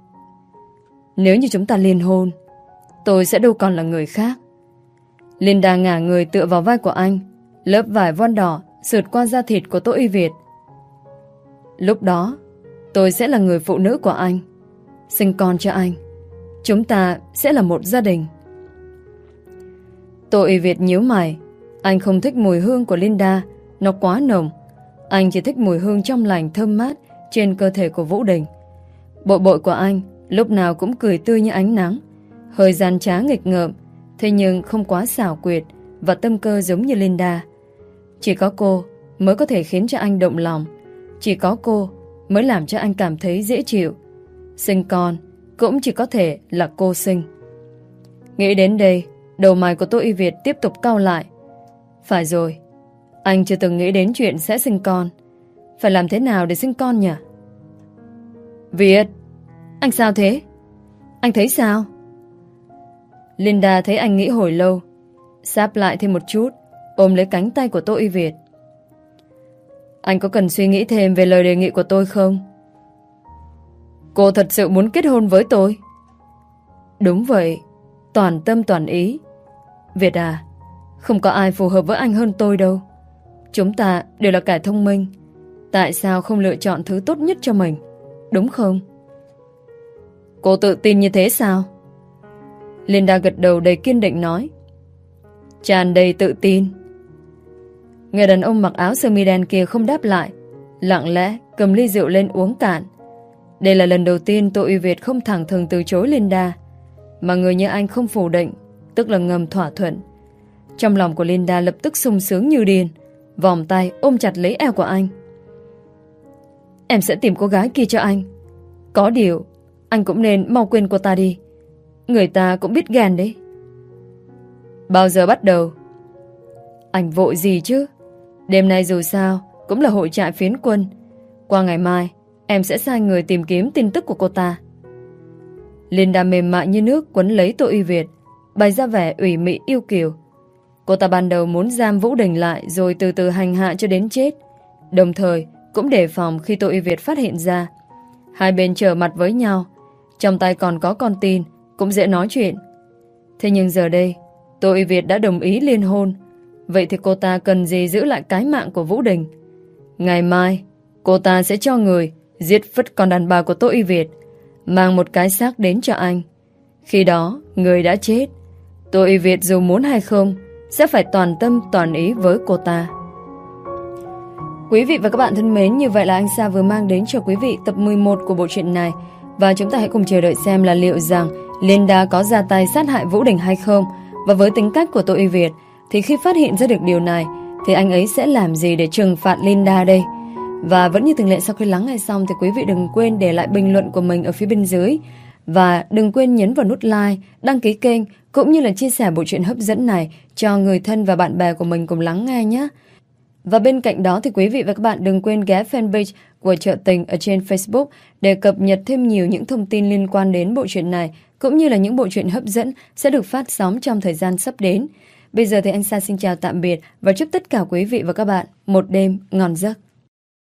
Nếu như chúng ta liên hôn, tôi sẽ đâu còn là người khác. Linda ngả người tựa vào vai của anh, lớp vải voan đỏ sượt qua da thịt của Tô Y Việt. Lúc đó, tôi sẽ là người phụ nữ của anh, sinh con cho anh. Chúng ta sẽ là một gia đình. Tô Y Việt nhíu mày. Anh không thích mùi hương của Linda, nó quá nồng. Anh chỉ thích mùi hương trong lành thơm mát trên cơ thể của Vũ Đình. Bộ bội của anh lúc nào cũng cười tươi như ánh nắng, hơi gian trá nghịch ngợm, thế nhưng không quá xảo quyệt và tâm cơ giống như Linda. Chỉ có cô mới có thể khiến cho anh động lòng. Chỉ có cô mới làm cho anh cảm thấy dễ chịu. Sinh con cũng chỉ có thể là cô sinh. Nghĩ đến đây, đầu mày của Tô Y Việt tiếp tục cau lại. Phải rồi, anh chưa từng nghĩ đến chuyện sẽ sinh con. Phải làm thế nào để sinh con nhỉ? Việt, anh sao thế? Anh thấy sao? Linda thấy anh nghĩ hồi lâu, sáp lại thêm một chút, ôm lấy cánh tay của Tô Y Việt. Anh có cần suy nghĩ thêm về lời đề nghị của tôi không? Cô thật sự muốn kết hôn với tôi? Đúng vậy, toàn tâm toàn ý. Việt à, không có ai phù hợp với anh hơn tôi đâu. Chúng ta đều là kẻ thông minh, tại sao không lựa chọn thứ tốt nhất cho mình, đúng không? Cô tự tin như thế sao? Linda gật đầu đầy kiên định nói. Tràn đầy tự tin. Người đàn ông mặc áo sơ mi đen kia không đáp lại, lặng lẽ cầm ly rượu lên uống cạn. Đây là lần đầu tiên Tô Y Việt không thẳng thừng từ chối Linda, mà người như anh không phủ định, tức là ngầm thỏa thuận. Trong lòng của Linda lập tức sung sướng như điên, vòng tay ôm chặt lấy eo của anh. Em sẽ tìm cô gái kia cho anh. Có điều anh cũng nên mau quên cô ta đi. Người ta cũng biết ghen đấy. Bao giờ bắt đầu? Anh vội gì chứ? Đêm nay dù sao cũng là hội trại phiến quân. Qua ngày mai em sẽ sai người tìm kiếm tin tức của cô ta. Linda mềm mại như nước quấn lấy Tô Y Việt, bày ra vẻ ủy mị yêu kiều. Cô ta ban đầu muốn giam Vũ Đình lại, rồi từ từ hành hạ cho đến chết, đồng thời cũng đề phòng khi Tô Y Việt phát hiện ra. Hai bên trở mặt với nhau, trong tay còn có con tin, cũng dễ nói chuyện. Thế nhưng giờ đây Tô Y Việt đã đồng ý liên hôn, vậy thì cô ta cần gì giữ lại cái mạng của Vũ Đình? Ngày mai cô ta sẽ cho người giết phất con đàn bà của Tô Y Việt, mang một cái xác đến cho anh. Khi đó người đã chết, Tô Y Việt dù muốn hay không sẽ phải toàn tâm toàn ý với cô ta. Quý vị và các bạn thân mến, như vậy là anh Sa vừa mang đến cho quý vị tập mười một của bộ truyện này. Và chúng ta hãy cùng chờ đợi xem là liệu rằng Linda có ra tay sát hại Vũ Đình hay không. Và với tính cách của Tô Y Việt, thì khi phát hiện ra được điều này thì anh ấy sẽ làm gì để trừng phạt Linda đây? Và vẫn như thường lệ, sau khi lắng nghe xong thì quý vị đừng quên để lại bình luận của mình ở phía bên dưới. Và đừng quên nhấn vào nút like, đăng ký kênh cũng như là chia sẻ bộ truyện hấp dẫn này cho người thân và bạn bè của mình cùng lắng nghe nhé. Và bên cạnh đó thì quý vị và các bạn đừng quên ghé fanpage của Chợ Tình ở trên Facebook để cập nhật thêm nhiều những thông tin liên quan đến bộ truyện này, cũng như là những bộ truyện hấp dẫn sẽ được phát sóng trong thời gian sắp đến. Bây giờ thì anh Sa xin chào tạm biệt và chúc tất cả quý vị và các bạn một đêm ngon giấc.